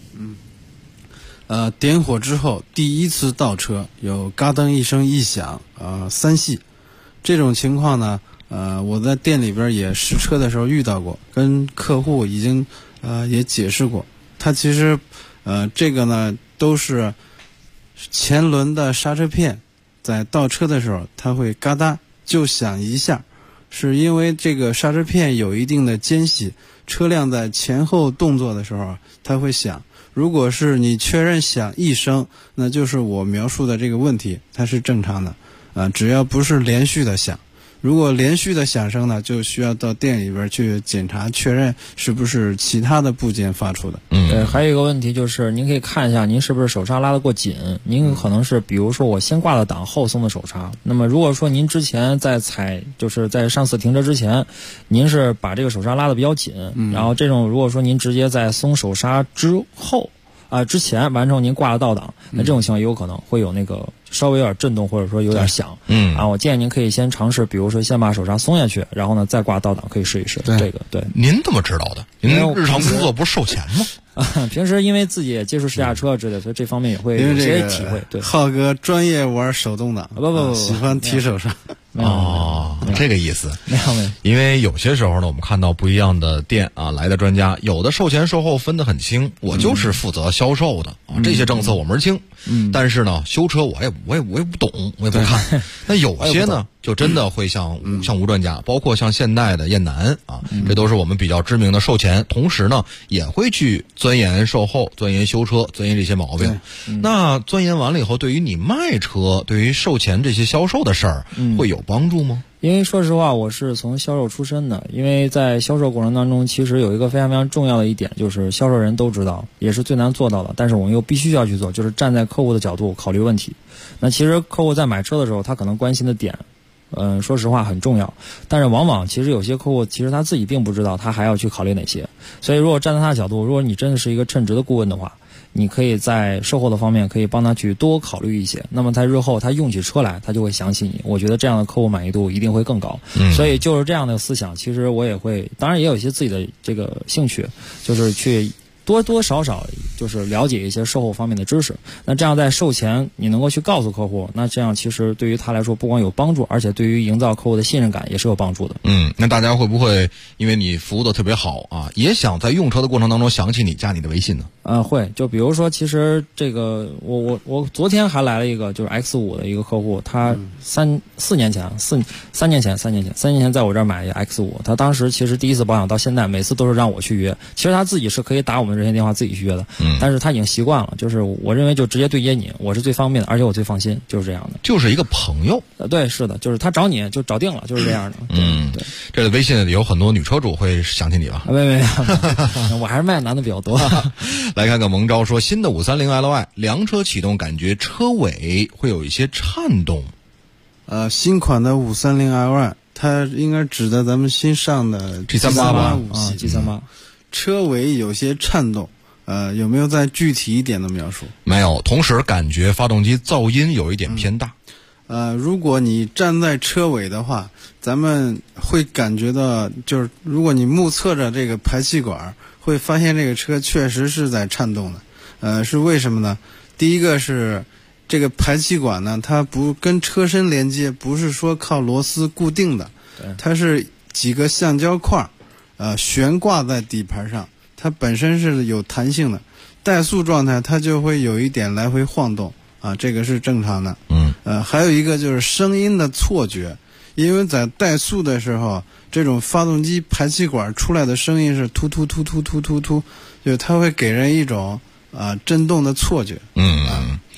点火之后第一次倒车有嘎噔一声异响，3系，这种情况呢，我在店里边也试车的时候遇到过，跟客户已经也解释过，它其实这个呢都是前轮的刹车片在倒车的时候它会嘎哒就响一下，是因为这个刹车片有一定的间隙，车辆在前后动作的时候它会响。如果是你确认响一声，那就是我描述的这个问题，它是正常的，只要不是连续的响。如果连续的响声呢，就需要到店里边去检查确认是不是其他的部件发出的。 对，还有一个问题就是您可以看一下您是不是手刹拉得过紧，您有可能是比如说我先挂了档后松的手刹，那么如果说您之前就是在上次停车之前您是把这个手刹拉得比较紧，然后这种如果说您直接在松手刹之后之前完成您挂了倒档，那这种情况也有可能会有那个稍微有点震动或者说有点响。我建议您可以先尝试，比如说先把手刹松下去，然后呢再挂倒档，可以试一试。这个对。 您怎么知道的？您日常工作不是售前吗？ 平时因为自己也接触试驾车之类的，所以这方面也会有些体会。对， 浩哥专业玩手动挡， 不， 喜欢提手刹。 这个意思。 没有。 因为有些时候呢，我们看到不一样的店来的专家，有的售前售后分得很清，我就是负责销售的这些政策我门清。但是呢，修车我也不懂，我也不看。那有些呢，就真的会像吴专家，包括像现代的燕南这都是我们比较知名的售前，同时呢也会去钻研售后、钻研修车、钻研这些毛病。那钻研完了以后，对于你卖车、对于售前这些销售的事儿，会有帮助吗？ 因为说实话，我是从销售出身的，因为在销售过程当中，其实有一个非常非常重要的一点，就是销售人都知道，也是最难做到的，但是我们又必须要去做，就是站在客户的角度考虑问题。那其实客户在买车的时候，他可能关心的点说实话很重要，但是往往其实有些客户其实他自己并不知道他还要去考虑哪些，所以如果站在他的角度，如果你真的是一个称职的顾问的话，你可以在售后的方面可以帮他去多考虑一些，那么在日后他用起车来他就会想起你，我觉得这样的客户满意度一定会更高。所以就是这样的思想，其实我也会，当然也有一些自己的这个兴趣，就是去多多少少就是了解一些售后方面的知识，那这样在售前你能够去告诉客户，那这样其实对于他来说不光有帮助，而且对于营造客户的信任感也是有帮助的。 那大家会不会因为你服务的特别好也想在用车的过程当中想起你，加你的微信呢？ 会，就比如说其实这个我昨天还来了一个就是 X5 的一个客户，他3年前在我这儿买一个 X5， 他当时其实第一次保养到现在每次都是让我去约，其实他自己是可以打我们热线电话自己去约的，但是他已经习惯了，就是我认为就直接对接你，我是最方便的，而且我最放心，就是这样的， 就是一个朋友。 对，是的，就是他找你就找定了，就是这样的。对， 这个微信里有很多女车主会想起你吧？ 没有，我还是卖男的比较多。 来看看蒙昭说，新的530 Li 凉车启动感觉车尾会有一些颤动。 新款的530 Li 它应该指的咱们新上的 G385 系 G38， 车尾有些颤动。有没有再具体一点的描述？ 没有，同时感觉发动机噪音有一点偏大。 如果你站在车尾的话，咱们会感觉到，就是如果你目测着这个排气管，会发现这个车确实是在颤动的。是为什么呢？第一个是这个排气管呢，它不跟车身连接，不是说靠螺丝固定的，它是几个橡胶块悬挂在底盘上，它本身是有弹性的，怠速状态它就会有一点来回晃动这个是正常的。还有一个就是声音的错觉，因为在怠速的时候，这种发动机排气管出来的声音是突突突突突突突，就它会给人一种震动的错觉。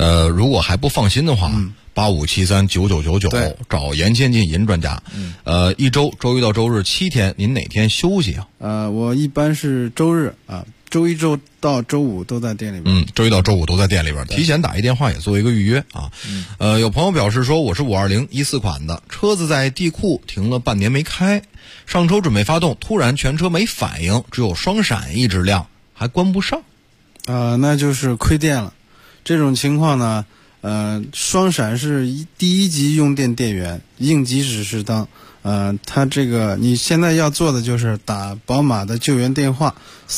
如果还不放心的话，85739999找严先进严专家。一周周一到周日7天，您哪天休息啊？ 我一般是周日啊，周一到周五都在店里边。 周一到周五都在店里边，提前打一电话也做一个预约啊。有朋友表示说，我是52014款的，车子在地库停了半年没开，上车准备发动，突然全车没反应，只有双闪一直亮，还关不上。 那就是亏电了。这种情况呢，双闪是第一级用电电源，应急指示灯。它这个你现在要做的就是打宝马的救援电话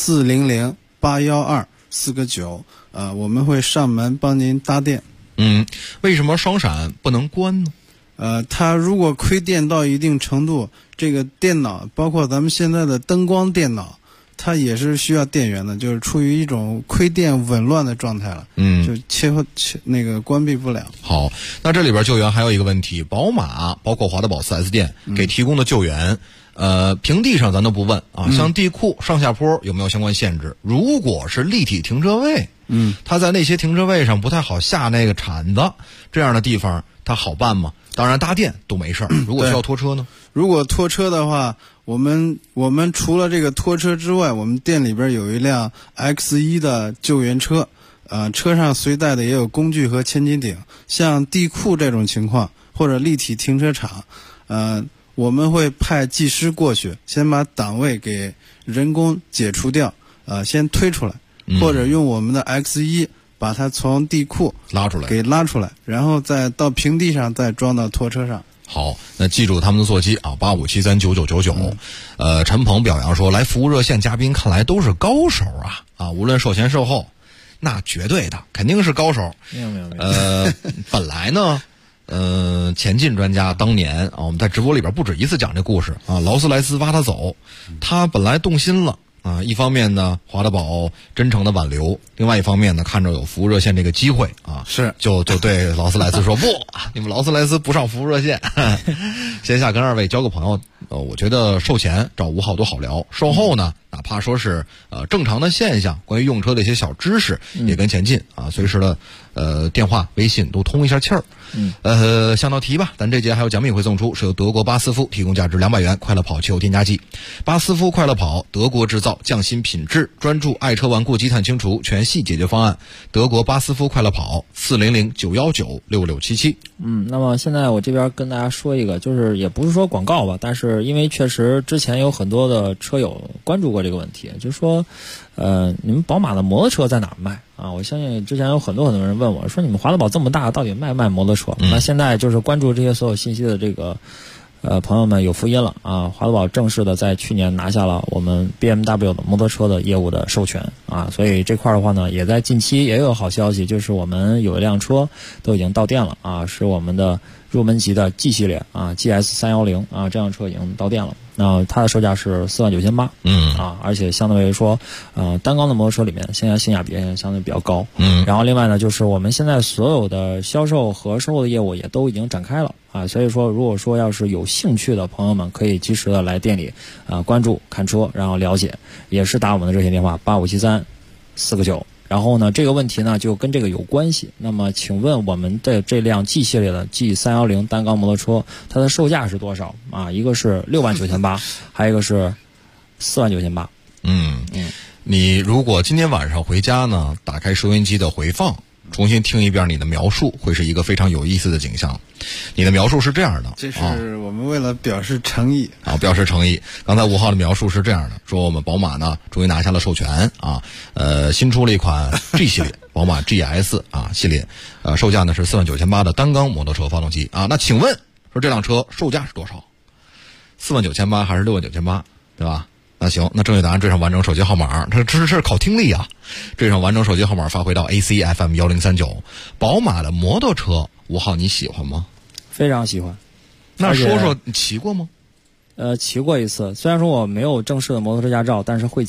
400-812-4个9，我们会上门帮您搭电。 为什么双闪不能关呢？ 它如果亏电到一定程度，这个电脑包括咱们现在的灯光电脑，它也是需要电源的，就是处于一种亏电紊乱的状态了，就那个关闭不了。 好，那这里边救援还有一个问题，宝马包括华德宝 4S 店给提供的救援，平地上咱都不问啊，像地库上下坡有没有相关限制？如果是立体停车位，它在那些停车位上不太好下那个铲子，这样的地方它好办吗？当然搭电都没事儿，如果需要拖车呢？ 如果拖车的话，我们除了这个拖车之外，我们店里边有一辆 X1 的救援车，车上随带的也有工具和千斤顶。像地库这种情况或者立体停车场，我们会派技师过去，先把档位给人工解除掉，先推出来，或者用我们的 X1 把它从地库拉出来， 然后再到平地上再装到拖车上。 好，那记住他们的座机啊，85739999。陈鹏表扬说，来服务热线嘉宾看来都是高手啊，无论售前售后，那绝对的肯定是高手。 没有。 本来呢，前进专家当年啊，我们在直播里边不止一次讲这故事啊，劳斯莱斯挖他走，他本来动心了。一方面呢，华德宝真诚的挽留；另外一方面呢，看着有服务热线这个机会啊，就对劳斯莱斯说不，你们劳斯莱斯不上服务热线。线下跟二位交个朋友，我觉得售前找吴浩多好聊，售后呢，哪怕说是正常的现象，关于用车的一些小知识，也跟前进啊，随时的电话、微信都通一下气儿。想道题吧，咱这节还有奖品会送出，是由德国巴斯夫提供价值200元快乐跑汽油添加剂。巴斯夫快乐跑，德国制造，匠心品质，专注爱车顽固积碳清除全系解决方案。德国巴斯夫快乐跑，400-919-6677。 那么现在我这边跟大家说一个，就是也不是说广告吧，但是因为确实之前有很多的车友关注过这个问题，就是说你们宝马的摩托车在哪儿卖啊？我相信之前有很多人问我说，你们华德宝这么大，到底卖不卖摩托车？那现在就是关注这些所有信息的这个朋友们有福音了啊！华德宝正式的在去年拿下了我们 BMW 的摩托车的业务的授权啊，所以这块的话呢，也在近期也有好消息，就是我们有一辆车都已经到店了啊，是我们的入门级的 G 系列啊 GS310啊，这辆车已经到店了。那它的售价是49800，而且相对来说，单缸的摩托车里面现在性价比相对比较高，然后另外呢，就是我们现在所有的销售和售后的业务也都已经展开了啊，所以说如果说要是有兴趣的朋友们，可以及时的来店里关注看车，然后了解，也是打我们的热线电话8573-4个9。然后呢，这个问题呢就跟这个有关系。那么，请问我们的这辆 G 系列的 G310 单缸摩托车，它的售价是多少啊？一个是69800，还有一个是49800。 你如果今天晚上回家呢，打开收音机的回放，重新听一遍你的描述，会是一个非常有意思的景象。你的描述是这样的， 这是我们为了表示诚意表示诚意。刚才吴浩的描述是这样的，说我们宝马呢终于拿下了授权啊，新出了一款 G 系列，宝马 GS 系列，售价呢是49800的单缸摩托车发动机啊。那请问说这辆车售价是多少？49800还是69800，对吧？那行，那正确答案缀上完整手机号码，这是考听力啊！缀上完整手机号码发回到 ACFM1039。宝马的摩托车，吴浩你喜欢吗？ 非常喜欢。 那说说你骑过吗？ 骑过一次，虽然说我没有正式的摩托车驾照，但是会骑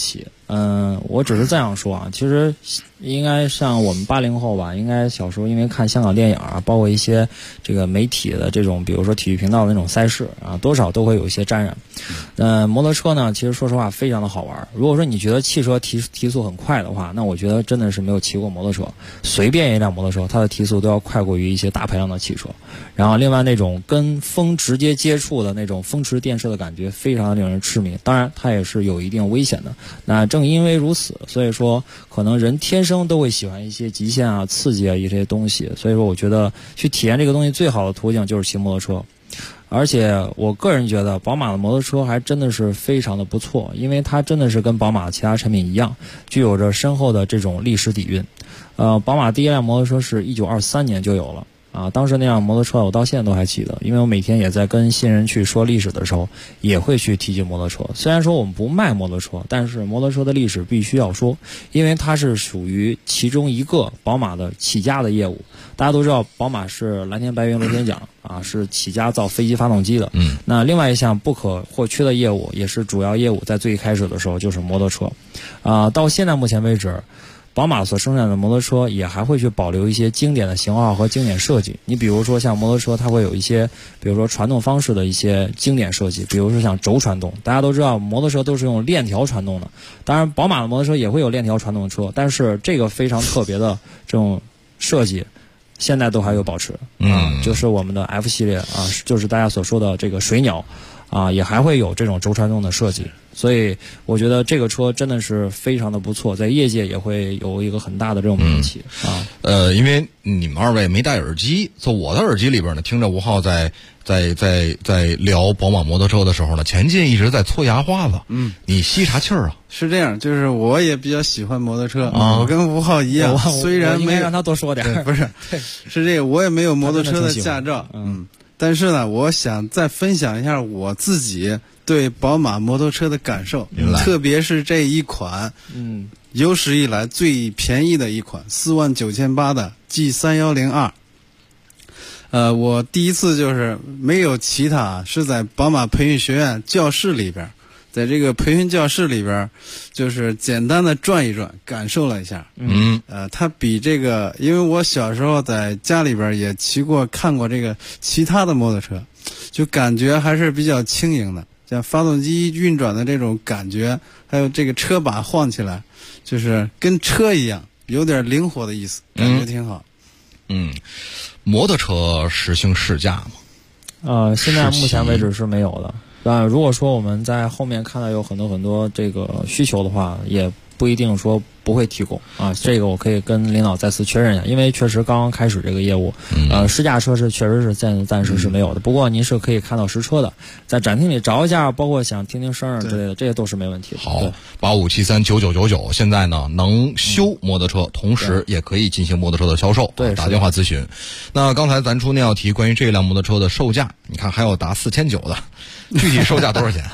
我只是这样说啊，其实应该像我们80后吧，应该小时候因为看香港电影啊，包括一些这个媒体的这种，比如说体育频道的那种赛事啊，多少都会有一些沾染。摩托车呢，其实说实话非常的好玩。如果说你觉得汽车提速很快的话，那我觉得真的是没有骑过摩托车。随便一辆摩托车，它的提速都要快过于一些大排量的汽车。然后另外那种跟风直接接触的那种风驰电掣的感觉，非常的令人痴迷。当然，它也是有一定危险的。那正因为如此，所以说可能人天生都会喜欢一些极限啊、刺激啊一些东西。所以说，我觉得去体验这个东西最好的途径就是骑摩托车。而且我个人觉得宝马的摩托车还真的是非常的不错，因为它真的是跟宝马其他产品一样，具有着深厚的这种历史底蕴。宝马第一辆摩托车是1923年就有了。当时那辆摩托车我到现在都还记得，因为我每天也在跟新人去说历史的时候，也会去提及摩托车。虽然说我们不卖摩托车，但是摩托车的历史必须要说，因为它是属于其中一个宝马的起家的业务。大家都知道，宝马是蓝天白云螺旋桨啊，是起家造飞机发动机的。那另外一项不可或缺的业务，也是主要业务，在最开始的时候就是摩托车。到现在目前为止，宝马所生产的摩托车也还会去保留一些经典的型号和经典设计。你比如说像摩托车，它会有一些，比如说传动方式的一些经典设计，比如说像轴传动。大家都知道摩托车都是用链条传动的，当然宝马的摩托车也会有链条传动的车，但是这个非常特别的这种设计现在都还有保持。就是我们的 F 系列啊，就是大家所说的这个水鸟啊，也还会有这种轴传动的设计。所以我觉得这个车真的是非常的不错，在业界也会有一个很大的这种名气因为你们二位没戴耳机，在我的耳机里边呢，听着吴浩在聊宝马摩托车的时候呢，前进一直在搓牙花子。你吸啥气儿啊？ 是这样，就是我也比较喜欢摩托车我跟吴浩一样，虽然没让他多说点， 不是，是这个，我也没有摩托车的驾照，但是呢，我想再分享一下我自己对宝马摩托车的感受，特别是这一款，有史以来最便宜的一款49800的 G310R。我第一次就是没有骑它，是在宝马培训学院教室里边，在这个培训教室里边，就是简单的转一转，感受了一下。它比这个，因为我小时候在家里边也骑过、看过这个其他的摩托车，就感觉还是比较轻盈的。像发动机运转的这种感觉，还有这个车把晃起来，就是跟车一样，有点灵活的意思，感觉挺好。 摩托车实行试驾吗？ 现在目前为止是没有的。如果说我们在后面看到有很多这个需求的话，也不一定说不会提供啊。这个我可以跟领导再次确认一下，因为确实刚刚开始这个业务，试驾车是确实是暂时是没有的。不过您是可以看到实车的，在展厅里找一下，包括想听听声之类的，这些都是没问题的。 好，85739999，现在呢能修摩托车，同时也可以进行摩托车的销售。 对， 打电话咨询。那刚才咱出那道题关于这辆摩托车的售价，你看还有达4900的，具体售价多少钱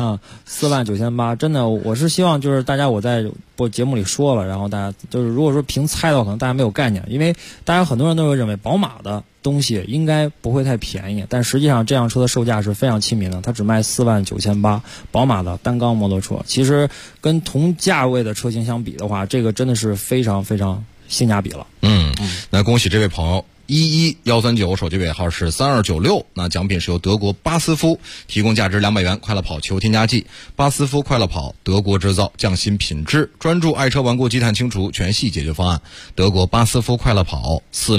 ？49800，真的，我是希望就是大家我在节目里说了，然后大家就是如果说凭猜的话，可能大家没有概念，因为大家很多人都会认为宝马的东西应该不会太便宜，但实际上这辆车的售价是非常亲民的，它只卖49800，宝马的单缸摩托车，其实跟同价位的车型相比的话，这个真的是非常非常性价比了。 那恭喜这位朋友。11139手机尾号是3296，那奖品是由德国巴斯夫提供价值200元快乐跑球添加剂。巴斯夫快乐跑，德国制造，匠心品质，专注爱车顽固积碳清除全系解决方案。德国巴斯夫快乐跑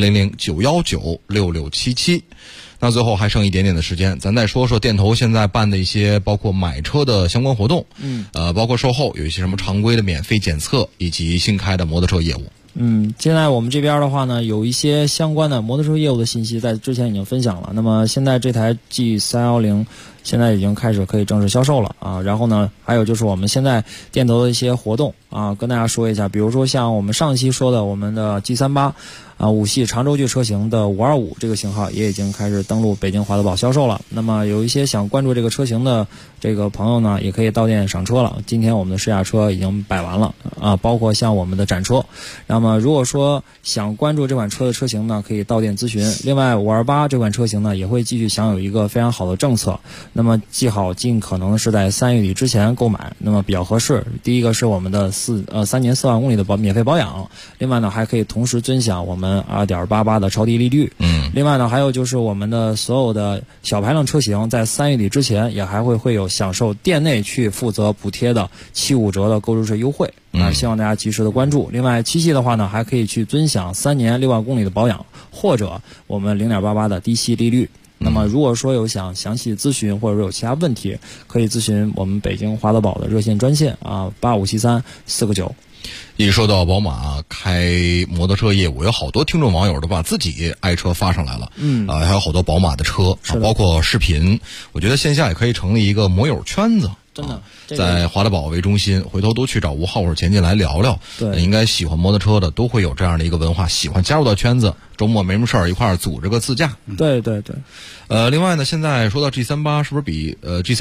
，400-919-6677。那最后还剩一点点的时间，咱再说说电头现在办的一些包括买车的相关活动，包括售后有一些什么常规的免费检测，以及新开的摩托车业务。 现在我们这边的话呢，有一些相关的摩托车业务的信息在之前已经分享了。那么现在这台 G310现在已经开始可以正式销售了啊。然后呢，还有就是我们现在电头的一些活动啊，跟大家说一下。比如说像我们上期说的我们的 G385系长轴距车型的525这个型号也已经开始登陆北京华德宝销售了。那么有一些想关注这个车型的这个朋友呢，也可以到店赏车了。今天我们的试驾车已经摆完了啊，包括像我们的展车。那么如果说想关注这款车的车型呢，可以到店咨询。另外528这款车型呢，也会继续享有一个非常好的政策。 那么记好尽可能是在3月底之前购买，那么比较合适。第一个是我们的3年4万公里的免费保养，另外呢还可以同时尊享我们 2.88 的超低利率。另外呢还有就是我们的所有的小排量车型在3月底之前也还会有享受店内去负责补贴的75折的购置税优惠。希望大家及时的关注。另外七系的话呢，还可以去尊享3年6万公里的保养，或者我们 0.88 的低息利率。那么如果说有想详细咨询或者有其他问题，可以咨询我们北京华德宝的热线专线8573 4个9。 一说到宝马开摩托车业务，有好多听众网友都把自己爱车发上来了，还有好多宝马的车，包括视频。我觉得线下也可以成立一个摩友圈子， 真的， 在华德宝为中心，回头都去找吴浩或者钱进来聊聊。 对， 应该喜欢摩托车的都会有这样的一个文化，喜欢加入到圈子，周末没什么事儿一块儿组织个自驾。 对对对。 另外呢，现在说到 G38 是不是比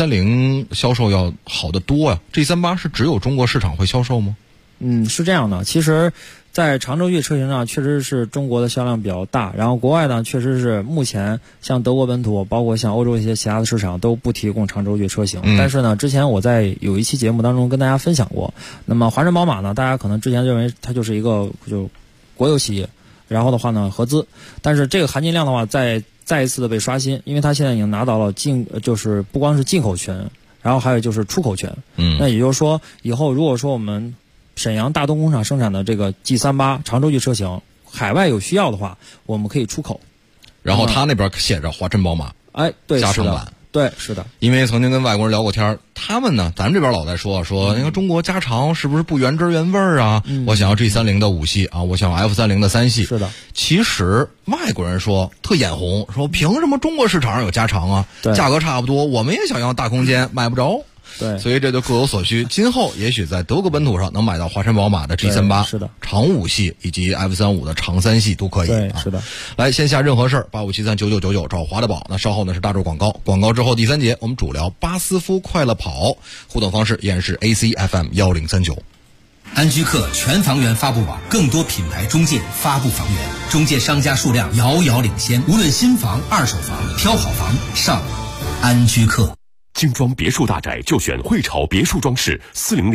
G30 销售要好得多呀？G38是只有中国市场会销售吗？ 是这样的，其实在长轴距车型上确实是中国的销量比较大，然后国外呢确实是目前像德国本土包括像欧洲一些其他的市场都不提供长轴距车型。但是呢之前我在有一期节目当中跟大家分享过，那么华晨宝马呢，大家可能之前认为它就是一个就国有企业，然后的话呢合资，但是这个含金量的话再一次的被刷新，因为它现在已经拿到了就是不光是进口权，然后还有就是出口权。那也就是说以后如果说我们沈阳大东工厂生产的这个 G38 长轴距车型，海外有需要的话，我们可以出口。 然后他那边写着华晨宝马， 对， 加长版。 对，是的。 因为曾经跟外国人聊过天，他们呢，咱们这边老在说，你看中国加长是不是不原汁原味啊？我想要 G30 的5系啊，我想要 F30 的3系。 是的。 其实外国人说特眼红，说凭什么中国市场上有加长啊？价格差不多，我们也想要大空间，买不着。 对， 所以这就各有所需。今后也许在德国本土上能买到华晨宝马的 G38， 是的， 长5系以及 F35 的长3系都可以。 对，是的。 来，线下任何事儿85739999找华德宝。那稍后呢是大洲广告，广告之后第3节我们主聊巴斯夫快乐跑，互动方式依然是 ACFM 1039。 安居客全房源发布网，更多品牌中介发布房源，中介商家数量遥遥领先。无论新房、二手房，挑好房上安居客。 精装别墅大宅就选汇潮别墅装饰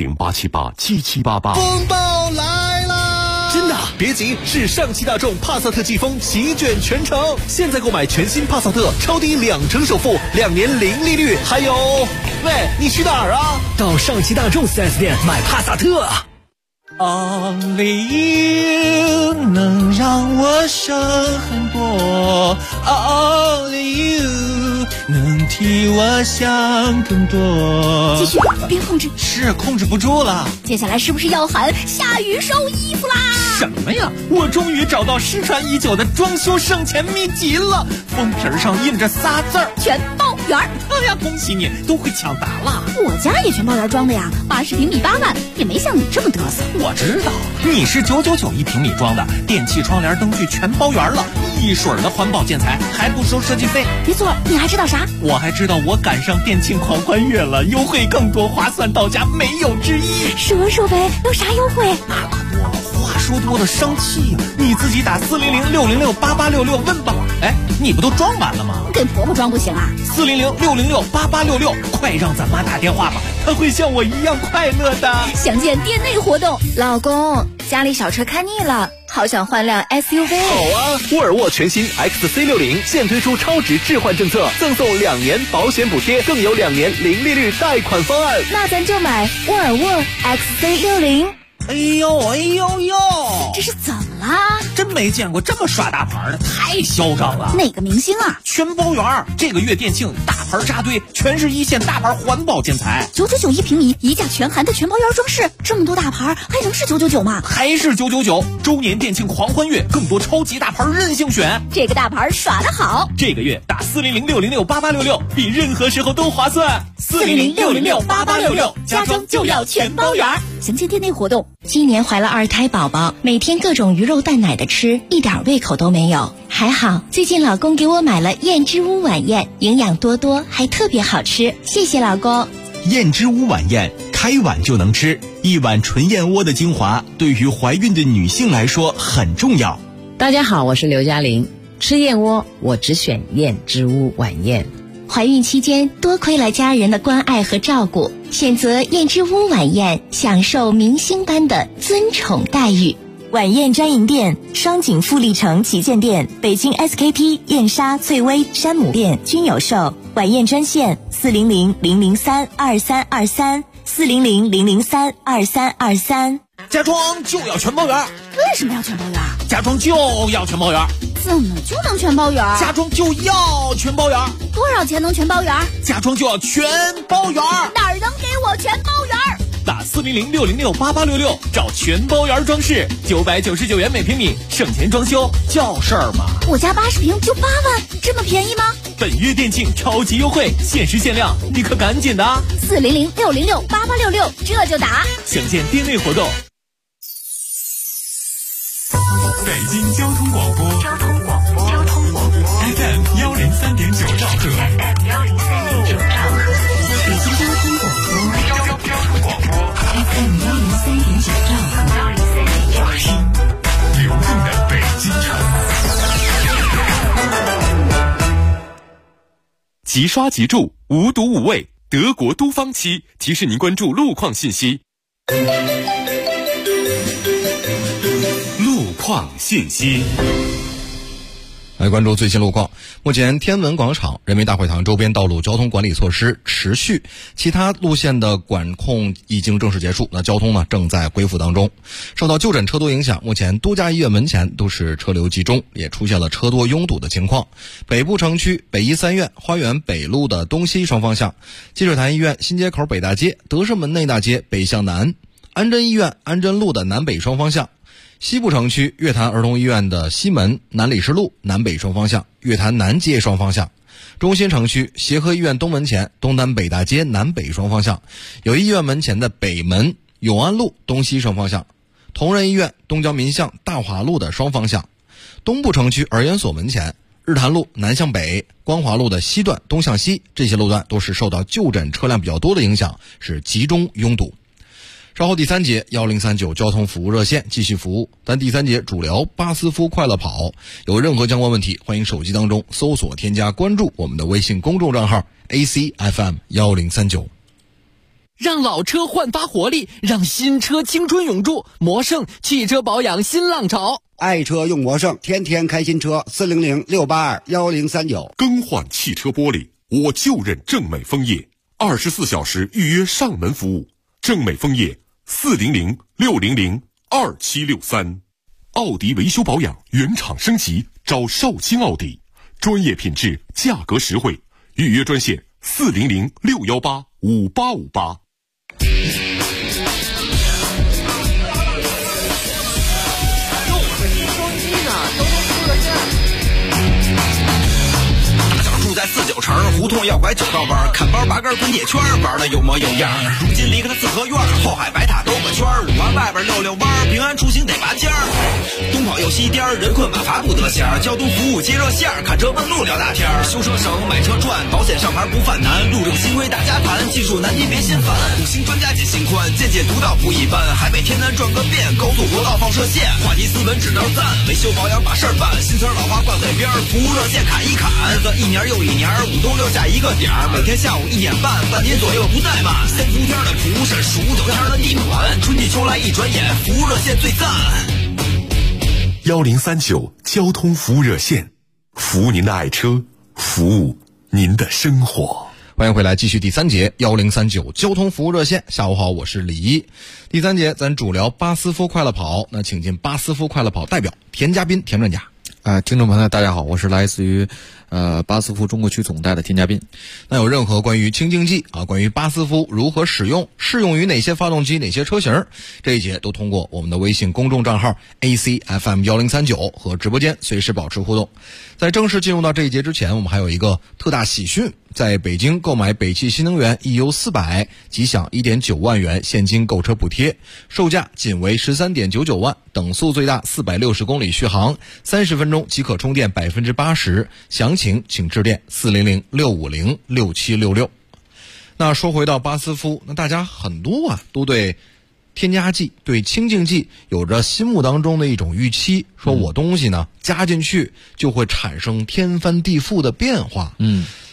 ，400-878-7788。 风暴来啦！真的，别急，是上汽大众帕萨特季风席卷全城，现在购买全新帕萨特，超低2成首付，2年零利率，还有，喂，你去哪儿啊？到上汽大众 4S 店买帕萨特。 Only you 能让我省很多 ，Only you 能替我想更多。 继续，别控制。 是控制不住了。 接下来是不是要喊下雨收衣服啦？ 什么呀？我终于找到失传已久的装修省钱秘籍了，封皮上印着仨字儿： 全包圆。 哎呀，恭喜你，都会抢答了。 我家也全包圆装的呀，80平米8万，也没像你这么嘚瑟。 我知道，你是999一平米装的，电器、窗帘、灯具全包圆了，一水的环保建材，还不收设计费。 没错，你还知道啥？ 我还知道我赶上电庆狂欢月了，优惠更多，划算到家，没有之一。 说呗，有啥优惠？ 那可多了，话说多了生气呀！你自己打400-606-8866问吧。哎，你不都装完了吗？ 给婆婆装不行啊 ？400-606-8866，快让咱妈打电话吧，她会像我一样快乐的。 详见店内活动。老公，家里小车开腻了，好想换辆 SUV。 好啊，沃尔沃全新 XC60现推出超值置换政策，赠送2年保险补贴，更有2年零利率贷款方案。 那咱就买沃尔沃 XC60。 哎呦， 这是怎么啦？ 真没见过这么耍大牌的，太嚣张了。 哪个明星啊？ 全包圆，这个月店庆大牌扎堆，全是一线大牌环保建材 ，999一平米，一价全含的全包圆装饰，这么多大牌还能是999吗？ 还是999。周年店庆狂欢月，更多超级大牌任性选， 这个大牌耍得好。 这个月打400-606-8866，比任何时候都划算。 400-606-8866，家装就要全包圆。详见店内活动。 今年怀了2胎宝宝，每天各种鱼肉蛋奶的吃，一点胃口都没有。还好最近老公给我买了燕之屋晚宴，营养多多，还特别好吃，谢谢老公。 燕之屋晚宴，开碗就能吃，一碗纯燕窝的精华，对于怀孕的女性来说很重要。 大家好，我是刘嘉玲，吃燕窝我只选燕之屋晚宴。 怀孕期间多亏了家人的关爱和照顾，选择燕之屋晚宴，享受明星般的尊宠待遇。 晚宴专营店：双井富力城旗舰店、北京 SKP、燕莎、翠微、山姆店均有售。晚宴专线：400-003-2323，400-003-2323。 家装就要全包圆。 为什么要全包圆？ 家装就要全包圆。 怎么就能全包圆？ 家装就要全包圆。 多少钱能全包圆？ 家装就要全包圆。 哪儿能给我全包圆？ 打400-606-8866找全包圆装饰，999元每平米，省钱装修叫事儿吗？ 我家80平就8万，这么便宜吗？ 本月店庆超级优惠，限时限量，你可赶紧的 ！400-606-8866，这就打。 详见店内活动。 北京交通广播，FM 103.9兆赫， 北京交通广播，FM 103.9兆赫， 听流动的北京城。 即刷即住，无毒无味，德国都方漆提示您关注路况信息。路况信息。 来关注最新路况。目前天安门广场、人民大会堂周边道路交通管理措施持续，其他路线的管控已经正式结束，那交通呢正在恢复当中。受到就诊车多影响，目前多家医院门前都是车流集中，也出现了车多拥堵的情况。北部城区北医三院花园北路的东西双方向，积水潭医院新街口北大街、德胜门内大街北向南，安贞医院安贞路的南北双方向。西部城区月坛儿童医院的西门、南礼士路南北双方向，月坛南街双方向。中心城区协和医院东门前东单北大街南北双方向，友谊医院门前的北门、永安路东西双方向。同仁医院东郊民巷大华路的双方向。东部城区儿研所门前日坛路南向北、光华路的西段东向西，这些路段都是受到就诊车辆比较多的影响，是集中拥堵。稍后第三节1039交通服务热线继续服务，但第三节主聊巴斯夫快乐跑。有任何相关问题，欢迎手机当中搜索添加关注我们的微信公众账号 ACFM1039。 让老车焕发活力，让新车青春永驻。魔胜汽车保养新浪潮， 爱车用魔胜，天天开新车。400-682-1039。 更换汽车玻璃，我就认正美枫叶，24小时预约上门服务。正美枫叶400-600-2763。奥迪维修保养原厂升级，找少卿奥迪，专业品质，价格实惠。预约专线400-618-5858。 住在49城，胡同要拐9道弯，看包拔根滚铁圈，玩的有模有样。如今离开了四合院，后海白塔兜个圈，5环外边溜溜弯，平安出行得拔尖儿。东跑右西颠，人困马乏不得闲。交通服务接热线，看车问路聊大天。修车省，买车赚，保险上牌不犯难。路上新规大家谈，技术难题别心烦。五星专家解心宽，见解独到不一般。海北天南转个遍，高速国道放射线。话题斯文只道赞，维修保养把事儿办。新词老话挂嘴边，服务热线砍一砍。个一年又一年，5冬6夏一个点儿，每天下午1点半，半年左右不怠慢。3伏天的服务是数9天的地暖，春季秋来一转眼，服务热线最赞。 1039交通服务热线，服务您的爱车，服务您的生活。 欢迎回来，继续第三节1039交通服务热线。下午好，我是李一。第三节咱主聊巴斯夫快乐跑，那请进巴斯夫快乐跑代表田家斌田专家。 听众朋友大家好，我是来自于巴斯夫中国区总代的田家斌。 那有任何关于清净剂关于巴斯夫如何使用，适用于哪些发动机哪些车型，这一节都通过我们的微信公众账号 ACFM1039 和直播间随时保持互动。在正式进入到这一节之前，我们还有一个特大喜讯，在北京购买北汽新能源 EU400 即享 1.9 万元现金购车补贴，售价仅为 13.99 万，等速最大460公里续航，30分钟即可充电 80%， 详情请致电400-650-6766。那说回到巴斯夫，那大家很多都对添加剂对清净剂有着心目当中的一种预期，说我东西呢加进去就会产生天翻地覆的变化。到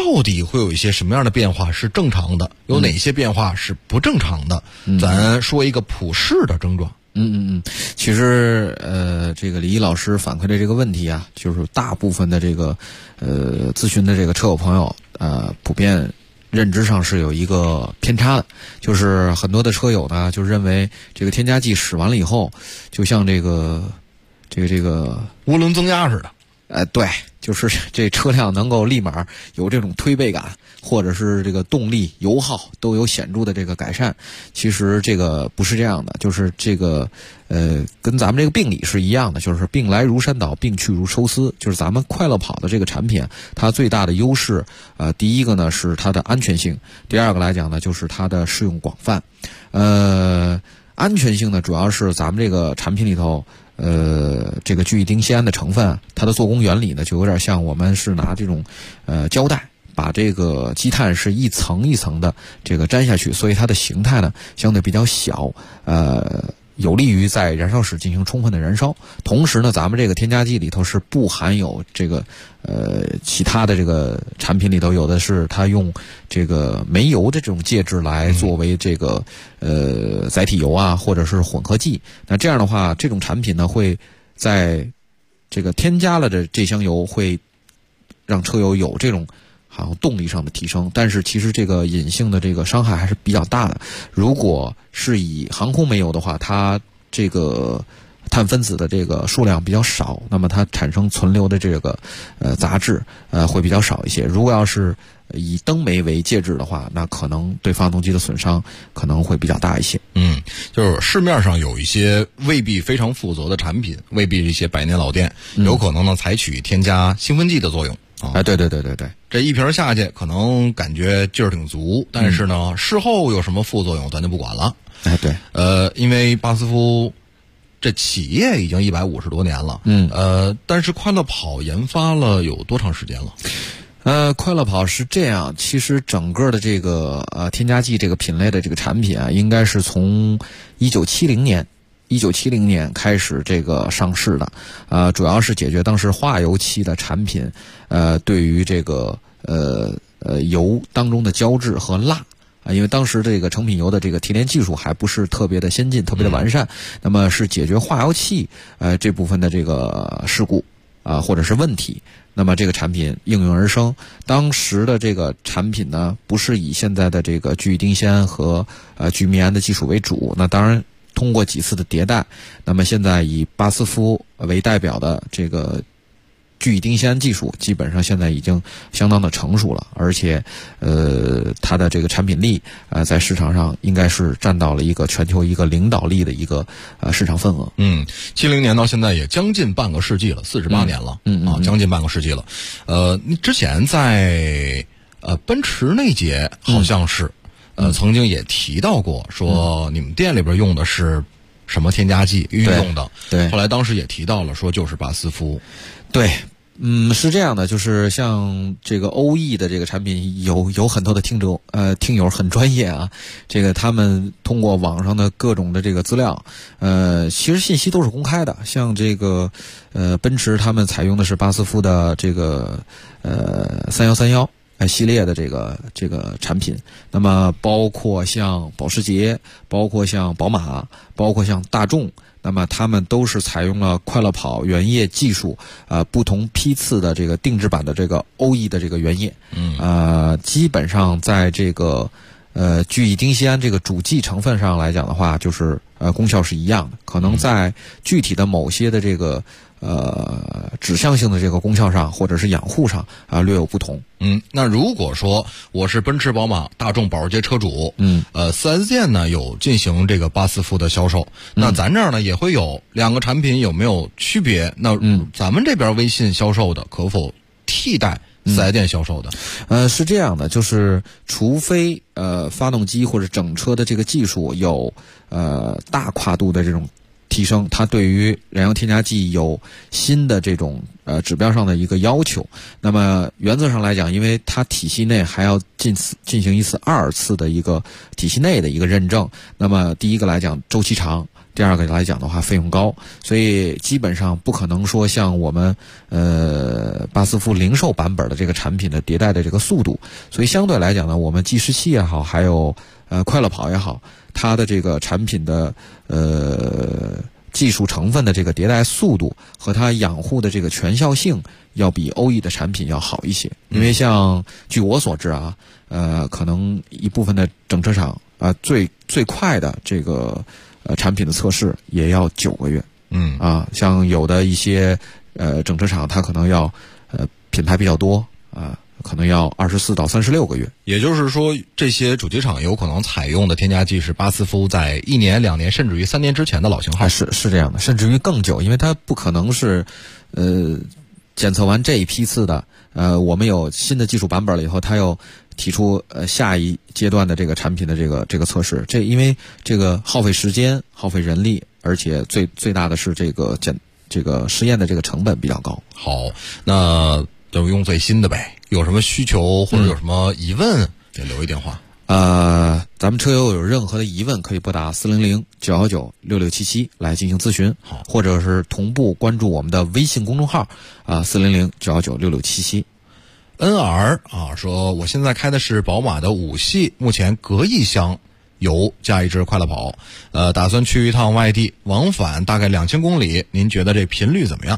到底会有一些什么样的变化是正常的，有哪些变化是不正常的？咱说一个普世的症状。 其实这个李毅老师反馈的这个问题啊，就是大部分的这个咨询的这个车友朋友普遍认知上是有一个偏差的，就是很多的车友呢就认为这个添加剂使完了以后，就像这个涡轮增压似的。 对，就是这车辆能够立马有这种推背感，或者是这个动力、油耗都有显著的这个改善。其实这个不是这样的，就是这个跟咱们这个病理是一样的，就是病来如山倒，病去如抽丝。就是咱们快乐跑的这个产品，它最大的优势，第一个呢是它的安全性，第二个来讲呢就是它的适用广泛。安全性呢主要是咱们这个产品里头。这个聚乙丁酰胺的成分，它的做工原理呢，就有点像我们是拿这种胶带把这个积碳是一层一层的这个粘下去，所以它的形态呢相对比较小，有利于在燃烧室进行充分的燃烧。同时呢，咱们这个添加剂里头是不含有这个其他的这个产品里头有的是它用这个煤油的这种介质来作为这个载体油啊，或者是混合剂。那这样的话，这种产品呢会在这个添加了的这箱油会让车友有这种好像动力上的提升，但是其实这个隐性的这个伤害还是比较大的。如果是以航空煤油的话，它这个碳分子的这个数量比较少，那么它产生存留的这个杂质会比较少一些。如果要是以灯煤为介质的话，那可能对发动机的损伤可能会比较大一些。 就是市面上有一些未必非常负责的产品，未必是一些百年老店，有可能呢采取添加兴奋剂的作用。 对， 这一瓶下去可能感觉劲儿挺足，但是呢，事后有什么副作用咱就不管了。 对， 因为巴斯夫这企业已经150多年了，但是快乐跑研发了有多长时间了？ 快乐跑是这样，其实整个的这个添加剂这个品类的这个产品啊，应该是从1970年开始这个上市的，主要是解决当时化油器的产品，对于这个油当中的胶质和蜡。因为当时这个成品油的这个提炼技术还不是特别的先进，特别的完善，那么是解决化油器这部分的这个事故或者是问题，那么这个产品应运而生。当时的这个产品呢，不是以现在的这个聚乙丁酰胺和聚醚胺的技术为主，那当然通过几次的迭代，那么现在以巴斯夫为代表的这个聚乙丁酰胺技术基本上现在已经相当的成熟了，而且它的这个产品力在市场上应该是占到了一个全球一个领导力的一个市场份额。 70年到现在也将近半个世纪了，48年了，将近半个世纪了。之前在奔驰那节好像是曾经也提到过，说你们店里边用的是什么添加剂运用的？ 对， 后来当时也提到了，说就是巴斯夫。 对。是这样的，就是像这个欧易的这个产品，有很多的听友很专业啊，这个他们通过网上的各种的这个资料，其实信息都是公开的。像这个奔驰他们采用的是巴斯夫的这个3131系列的这个产品，那么包括像保时捷，包括像宝马，包括像大众。那么他们都是采用了快乐跑原液技术，不同批次的这个定制版的这个欧易的这个原液，基本上在这个聚乙丁酰胺这个主剂成分上来讲的话，就是功效是一样的，可能在具体的某些的这个指向性的这个功效上，或者是养护上略有不同。 那如果说我是奔驰、宝马、大众、保时捷车主，4S 店呢有进行这个巴斯夫的销售，那咱这儿呢也会有两个产品有没有区别？那咱们这边微信销售的可否替代4S 店销售的？ 是这样的，就是除非发动机或者整车的这个技术有大跨度的这种提升，它对于燃油添加剂有新的这种指标上的一个要求。那么原则上来讲，因为它体系内还要进行一次2次的一个体系内的一个认证。那么第一个来讲周期长， 第二个来讲的话费用高，所以基本上不可能说像我们巴斯夫零售版本的这个产品的迭代的这个速度，所以相对来讲呢，我们计时器也好，还有快乐跑也好，它的这个产品的技术成分的这个迭代速度和它养护的这个全效性要比欧翼的产品要好一些。因为像据我所知啊，可能一部分的整车厂最快的这个产品的测试也要9个月。像有的一些整车厂它可能要品牌比较多可能要24到36个月。 也就是说，这些主机厂有可能采用的添加剂是巴斯夫在1年、2年甚至于3年之前的老型号。 是这样的，甚至于更久，因为它不可能是检测完这一批次的我们有新的技术版本了以后，它又提出下一阶段的这个产品的这个测试。因为这个耗费时间、耗费人力，而且最大的是这个实验的这个成本比较高。 好，那就用最新的呗。有什么需求或者有什么疑问，也留一电话。 咱们车友有任何的疑问，可以拨打400-919-6677来进行咨询，或者是同步关注我们的微信公众号400-919-6677。 NR 说我现在开的是宝马的5系，目前隔1箱油加一只快乐跑，打算去一趟外地，往返大概2000公里，您觉得这频率怎么样？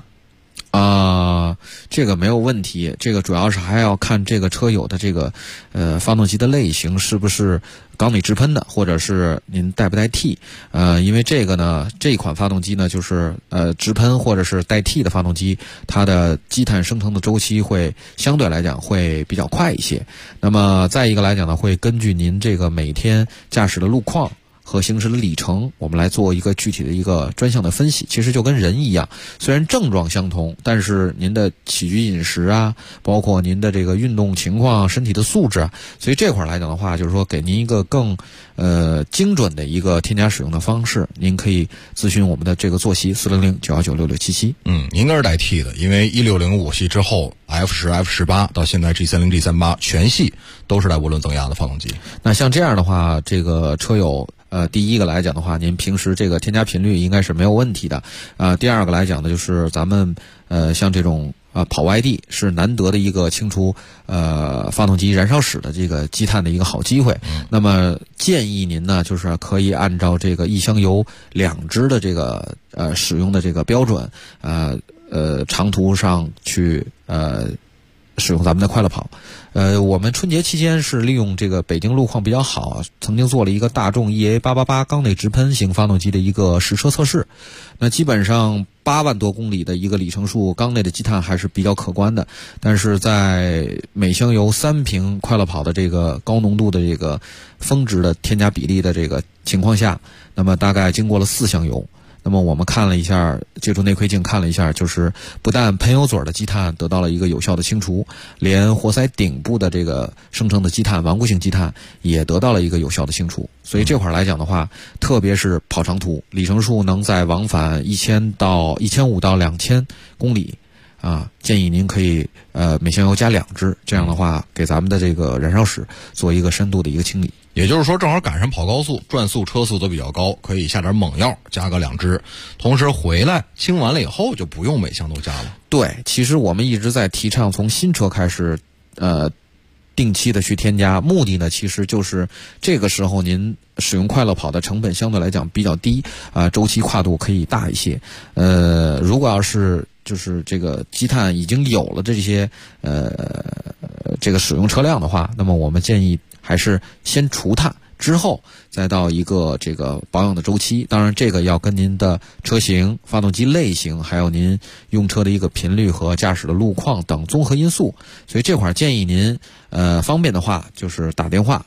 这个没有问题，这个主要是还要看这个车友的这个发动机的类型是不是缸内直喷的，或者是您带不带 T。因为这个呢，这一款发动机呢就是直喷或者是带 T 的发动机，它的积碳生成的周期会相对来讲会比较快一些。那么再一个来讲呢，会根据您这个每天驾驶的路况和行驶的里程，我们来做一个具体的一个专项的分析。其实就跟人一样，虽然症状相同，但是您的起居饮食包括您的这个运动情况、身体的素质所以这块来讲的话，就是说给您一个更精准的一个添加使用的方式，您可以咨询我们的这个坐席400-919-6677。 您应该是带 T 的，因为160 5系之后 F10、F18 到现在 G30、G38 全系都是带涡轮增压的发动机。 那像这样的话，这个车友第一个来讲的话，您平时这个添加频率应该是没有问题的。第二个来讲呢，就是咱们像这种跑外地是难得的一个清除发动机燃烧室的这个积碳的一个好机会。那么建议您呢，就是可以按照这个1箱油2支的这个使用的这个标准，长途上去使用咱们的快乐跑。我们春节期间是利用这个北京路况比较好，曾经做了一个大众 EA888 缸内直喷型发动机的一个实车测试。那基本上8万多公里的一个里程数，缸内的积碳还是比较可观的。但是在每箱油3瓶快乐跑的这个高浓度的这个峰值的添加比例的这个情况下，那么大概经过了4箱油。那么我们看了一下，借助内窥镜看了一下，就是不但喷油嘴的积碳得到了一个有效的清除，连活塞顶部的这个生成的积碳、顽固性积碳也得到了一个有效的清除。所以这块来讲的话，特别是跑长途，里程数能在往返1500到2000公里建议您可以每箱油加2支，这样的话给咱们的这个燃烧室做一个深度的一个清理。 也就是说，正好赶上跑高速，转速车速都比较高，可以下点猛药，加个2支，同时回来清完了以后就不用每箱都加了。 对，其实我们一直在提倡从新车开始定期的去添加，目的呢其实就是这个时候您使用快乐跑的成本相对来讲比较低周期跨度可以大一些。如果要是就是这个积碳已经有了这些这个使用车辆的话，那么我们建议还是先除碳，之后再到一个这个保养的周期。当然这个要跟您的车型、发动机类型，还有您用车的一个频率和驾驶的路况等综合因素。所以这块建议您方便的话就是打电话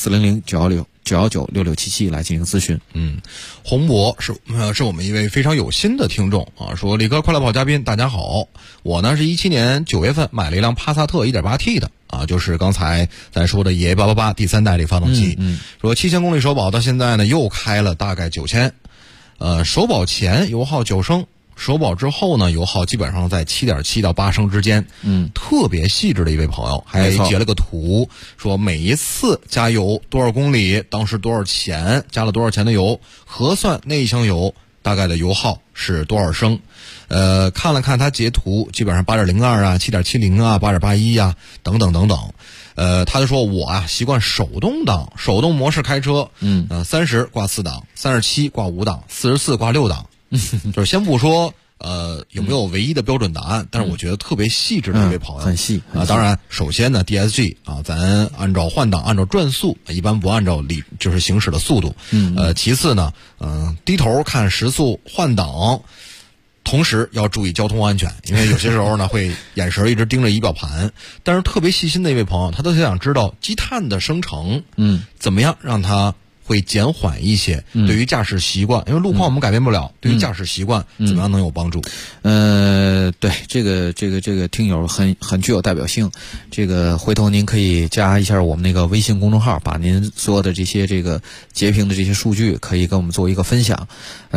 400-919-6677来进行咨询。 洪博是我们一位非常有心的听众说李哥快乐跑嘉宾大家好，我呢是17年9月份买了一辆帕萨特 1.8T 的就是刚才咱说的 EA888 第3代这发动机，说7000公里首保到现在呢又开了大概9000，首保前油耗9升首保之后呢，油耗基本上在7.7到8升之间。特别细致的一位朋友还截了个图，说每一次加油多少公里，当时多少钱，加了多少钱的油，核算那一箱油大概的油耗是多少升。看了看他截图，基本上8.02啊、7.70啊、8.81啊等等等等。他就说我啊习惯手动挡，手动模式开车，30挂4档，37挂5档，44挂6档。就是先不说有没有唯一的标准答案，但是我觉得特别细致的一位朋友， 很细啊。当然，首先呢 DSG 啊，咱按照换挡，按照转速，一般不按照就是行驶的速度。其次呢，低头看时速换挡。同时要注意交通安全，因为有些时候呢会眼神一直盯着仪表盘。但是特别细心的一位朋友，他都想知道积碳的生成，怎么样让它会减缓一些，对于驾驶习惯，因为路况我们改变不了，对于驾驶习惯怎么样能有帮助？ 对，这个听友很具有代表性。这个回头您可以加一下我们那个微信公众号，把您所有的这些这个截屏的这些数据可以跟我们做一个分享。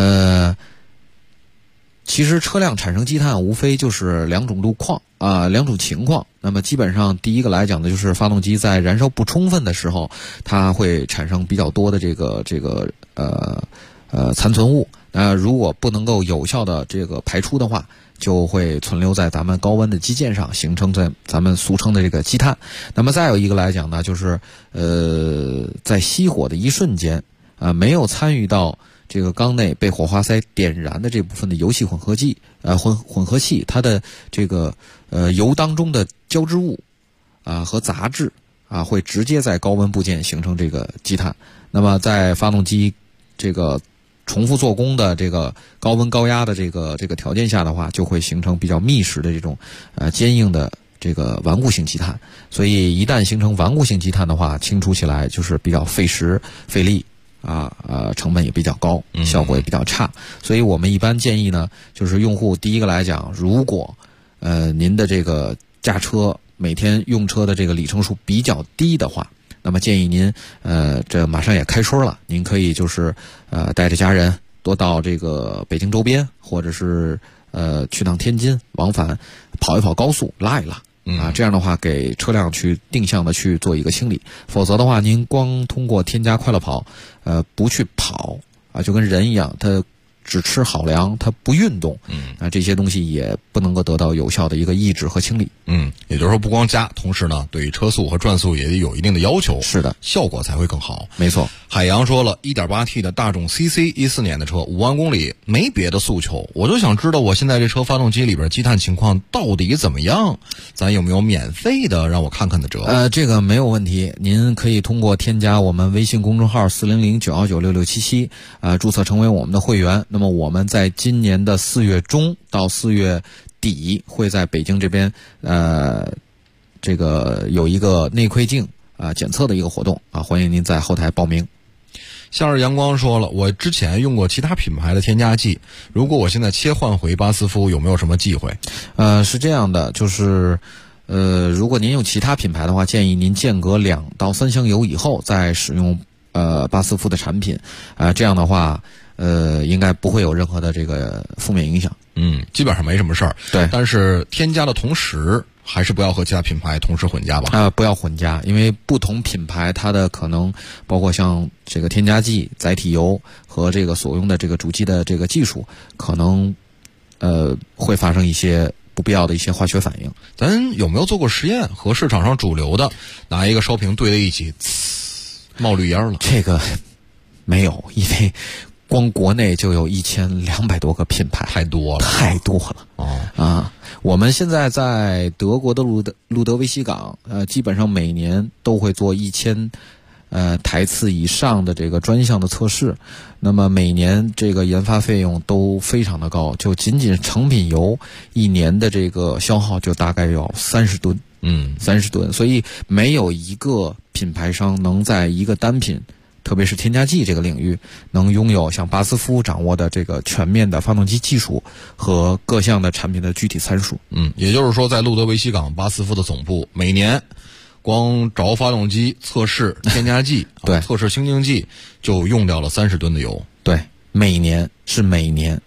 其实车辆产生积碳无非就是两种情况。那么基本上第一个来讲呢，就是发动机在燃烧不充分的时候，它会产生比较多的这个残存物。如果不能够有效的这个排出的话，就会存留在咱们高温的机件上，形成咱们俗称的这个积碳。那么再有一个来讲呢，就是在熄火的一瞬间，没有参与到这个缸内被火花塞点燃的这部分的油气混合气，它的这个油当中的胶质物和杂质会直接在高温部件形成这个积碳。那么在发动机这个重复做工的这个高温高压的这个条件下的话，就会形成比较密实的这种坚硬的这个顽固性积碳。所以一旦形成顽固性积碳的话，清除起来就是比较费时费力。成本也比较高，效果也比较差，所以我们一般建议呢，就是用户第一个来讲，如果您的这个驾车每天用车的这个里程数比较低的话，那么建议您这马上也开春了，您可以就是带着家人多到这个北京周边，或者是去趟天津往返，跑一跑高速，拉一拉。这样的话给车辆去定向的去做一个清理，否则的话您光通过添加快乐跑不去跑就跟人一样，他只吃好粮，他不运动，这些东西也不能够得到有效的一个抑制和清理。 也就是说不光加，同时呢对于车速和转速也有一定的要求， 是的， 效果才会更好。 没错。 海洋说了 1.8T 的大众 CC 14年的车，5万公里，没别的诉求，我就想知道我现在这车发动机里边积碳情况到底怎么样，咱有没有免费的让我看看的折？ 这个没有问题，您可以通过添加我们微信公众号400-919-6677注册成为我们的会员。那么我们在今年的4月中到4月底会在北京这边这个有一个内窥镜检测的一个活动欢迎您在后台报名。 夏日阳光说了，我之前用过其他品牌的添加剂，如果我现在切换回巴斯夫，有没有什么忌讳？ 是这样的，就是如果您用其他品牌的话，建议您间隔2到3箱油以后再使用巴斯夫的产品这样的话应该不会有任何的这个负面影响。 基本上没什么事儿。 对， 但是添加的同时还是不要和其他品牌同时混加吧。 不要混加，因为不同品牌它的可能包括像这个添加剂、载体油和这个所用的这个主机的这个技术，可能会发生一些不必要的一些化学反应。 咱有没有做过实验，和市场上主流的拿一个烧瓶对在一起，冒绿烟了？ 这个没有，因为光国内就有1200多个品牌， 太多了。我们现在在德国的路德维希港，基本上每年都会做1000台次以上的这个专项的测试。那么每年这个研发费用都非常的高，就仅仅成品油一年的这个消耗就大概要30吨，30吨。所以没有一个品牌商能在一个单品，特别是添加剂这个领域，能拥有像巴斯夫掌握的这个全面的发动机技术和各项的产品的具体参数。 也就是说，在路德维希港巴斯夫的总部，每年光着发动机测试添加剂对， 测试清净剂就用掉了30吨的油。 对，每年。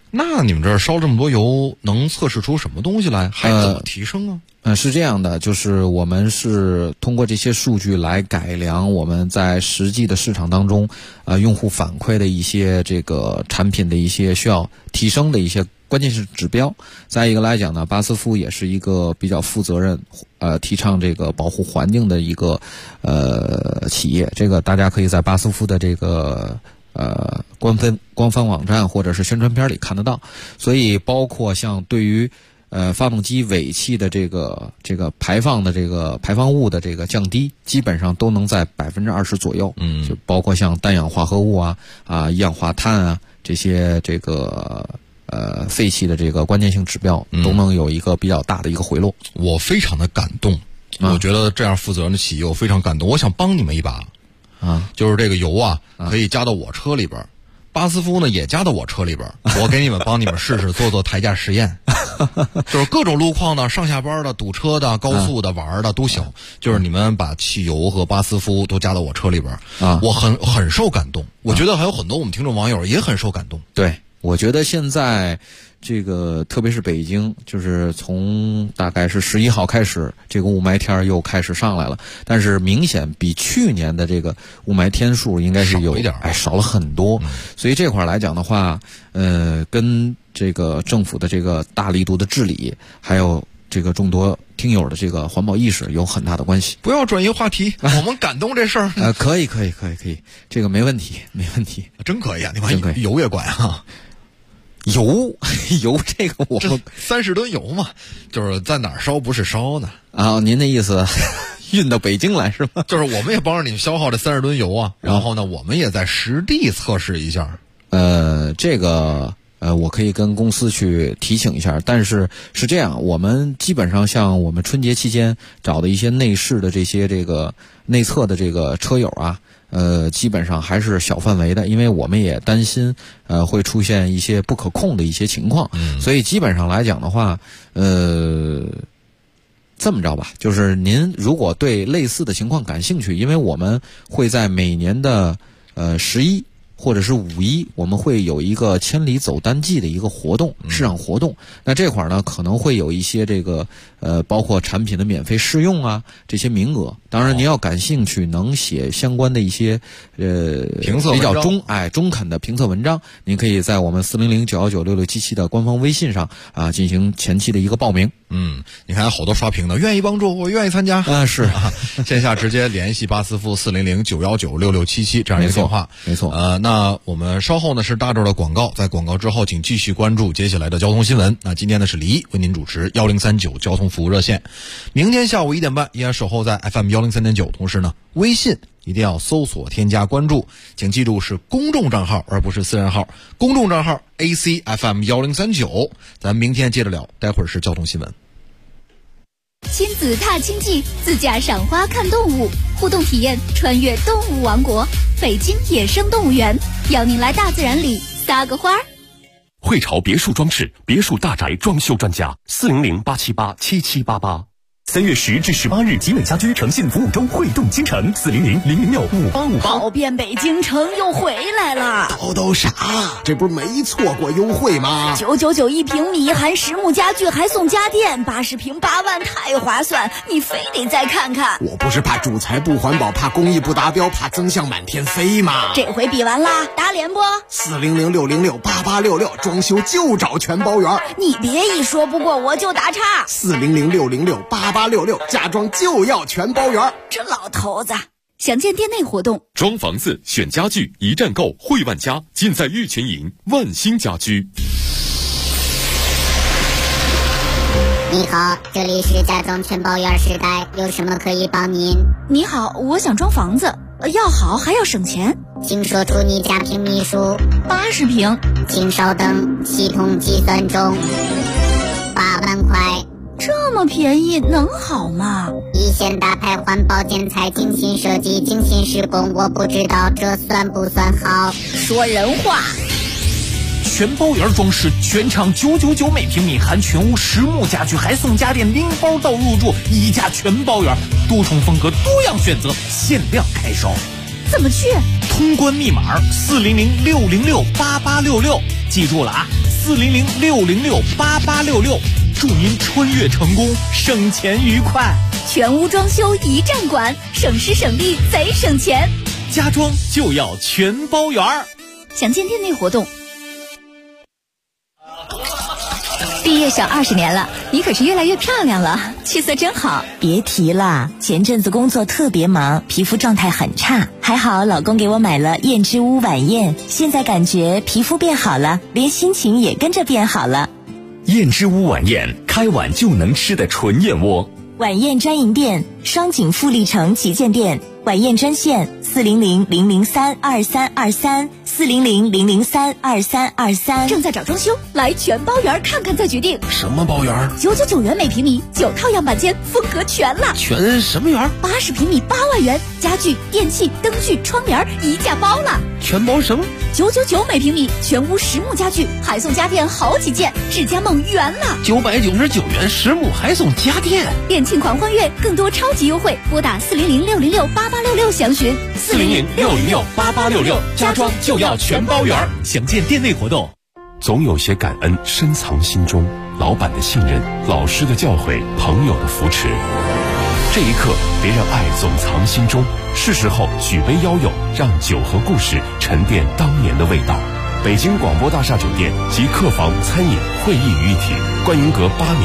那你们这儿烧这么多油，能测试出什么东西来？还怎么提升啊？ 是这样的，就是我们是通过这些数据来改良我们在实际的市场当中，用户反馈的一些这个产品的一些需要提升的一些关键是指标。再一个来讲呢，巴斯夫也是一个比较负责任，提倡这个保护环境的一个企业。这个大家可以在巴斯夫的这个官方网站或者是宣传片里看得到。所以包括像对于发动机尾气的这个排放的这个排放物的这个降低，基本上都能在20%左右。就包括像氮氧化合物一氧化碳啊这些这个废气的这个关键性指标都能有一个比较大的一个回落。 我非常的感动，我觉得这样负责任的企业我非常感动。我想帮你们一把就是这个油可以加到我车里边，巴斯夫呢也加到我车里边，我给你们帮你们试试做台架实验。就是各种路况的，上下班的、堵车的、高速的、玩的都行。就是你们把汽油和巴斯夫都加到我车里边我很受感动。我觉得还有很多我们听众网友也很受感动。 对，我觉得现在这个特别是北京，就是从大概是11号开始，这个雾霾天又开始上来了，但是明显比去年的这个雾霾天数应该是有一点少了很多。所以这块来讲的话，跟这个政府的这个大力度的治理，还有这个众多听友的这个环保意识有很大的关系。 不要转移话题，我们感动这事儿。 可以，这个没问题， 真可以啊！你把油也管啊。 油这个我们 30吨油嘛，就是在哪儿烧不是烧呢？ 您的意思运到北京来是吗？ 就是我们也帮着你消耗这30吨油然后呢，我们也在实地测试一下。 这个我可以跟公司去提醒一下，但是是这样，我们基本上像我们春节期间找的一些内饰的这些这个内测的这个车友基本上还是小范围的，因为我们也担心会出现一些不可控的一些情况，所以基本上来讲的话，这么着吧，就是您如果对类似的情况感兴趣，因为我们会在每年的11或者是5·1，我们会有一个千里走单季的一个活动，市场活动。那这块呢，可能会有一些这个包括产品的免费试用这些名额。当然，您要感兴趣，能写相关的一些评测比较中肯的评测文章，您可以在我们400-919-6677的官方微信上进行前期的一个报名。 你看好多刷屏的，愿意帮助，我愿意参加。 是线下直接联系巴斯夫400-919-6677这样一个电话。 没错。 那我们稍后呢是大周的广告，在广告之后，请继续关注接下来的交通新闻。那今天呢是李毅为您主持1039交通服务热线，明天下午1点半依然守候在 FM 103.9，同时呢微信一定要搜索添加关注，请记住是公众账号而不是私人号，公众账号 ACFM 1039。咱明天接着聊，待会儿是交通新闻。 亲子踏青记，自驾赏花看动物，互动体验穿越动物王国，北京野生动物园，邀您来大自然里撒个花。 汇潮别墅装饰，别墅大宅装修专家，400-878-7788。3月10至18日，集美家居诚信服务周汇动京城，400-006-5858。 跑遍北京城又回来了， 都傻，这不是没错过优惠吗 ？999一平米，含实木家具还送家电，80平8万，太划算！你非得再看看。 我不是怕主材不环保，怕工艺不达标，怕增项满天飞吗？ 这回比完啦，打脸不 ？400-606-8866，装修就找全包圆。 你别一说不过我就打岔。 400-606-8866，家装就要全包圆。 这老头子。详见店内活动。 装房子选家具，一站购汇万家，尽在玉泉营万兴家居。 你好，这里是家装全包圆时代，有什么可以帮您？ 你好，我想装房子，要好还要省钱， 请说出你家平米数。 80平。 请稍等，系统计算中。8万块。 这么便宜能好吗？ 一线大牌环保建材，精心设计，精心施工，我不知道这算不算好。 说人话。 全包圆装饰，全场999每平米，含全屋实木家具，还送家电，拎包到入住，一价全包圆，多重风格，多样选择，限量开售。 怎么去？ 通关密码400-606-8866。 记住了啊，400-606-8866，祝您春月成功，省钱愉快。 全屋装修一站管，省时省力贼省钱。 家装就要全包圆儿。 详见店内活动。毕业小20年了，你可是越来越漂亮了，气色真好。 别提了，前阵子工作特别忙，皮肤状态很差，还好老公给我买了燕之屋晚宴，现在感觉皮肤变好了，连心情也跟着变好了。 燕之屋晚宴，开碗就能吃的纯燕窝。 晚宴专营店：双井富力城旗舰店。晚宴专线：400-003-2323，400-003-2323。 正在找装修，来全包圆看看再决定。 什么包圆 ？999元每平米，9套样板间，风格全了。 全什么圆 ？80平米8万元，家具、电器、灯具、窗帘一价包了。 全包什么 ？999每平米，全屋实木家具，还送家电好几件，智家梦圆了。 999元实木还送家电， 店庆狂欢月，更多超级优惠，拨打400-606-8866详询。 400-606-8866，家装就要全包圆。详见店内活动。 总有些感恩深藏心中，老板的信任，老师的教诲，朋友的扶持。这一刻，别让爱总藏心中，是时候举杯邀友，让酒和故事沉淀当年的味道。北京广播大厦酒店及客房、餐饮、会议于一体，观云阁8米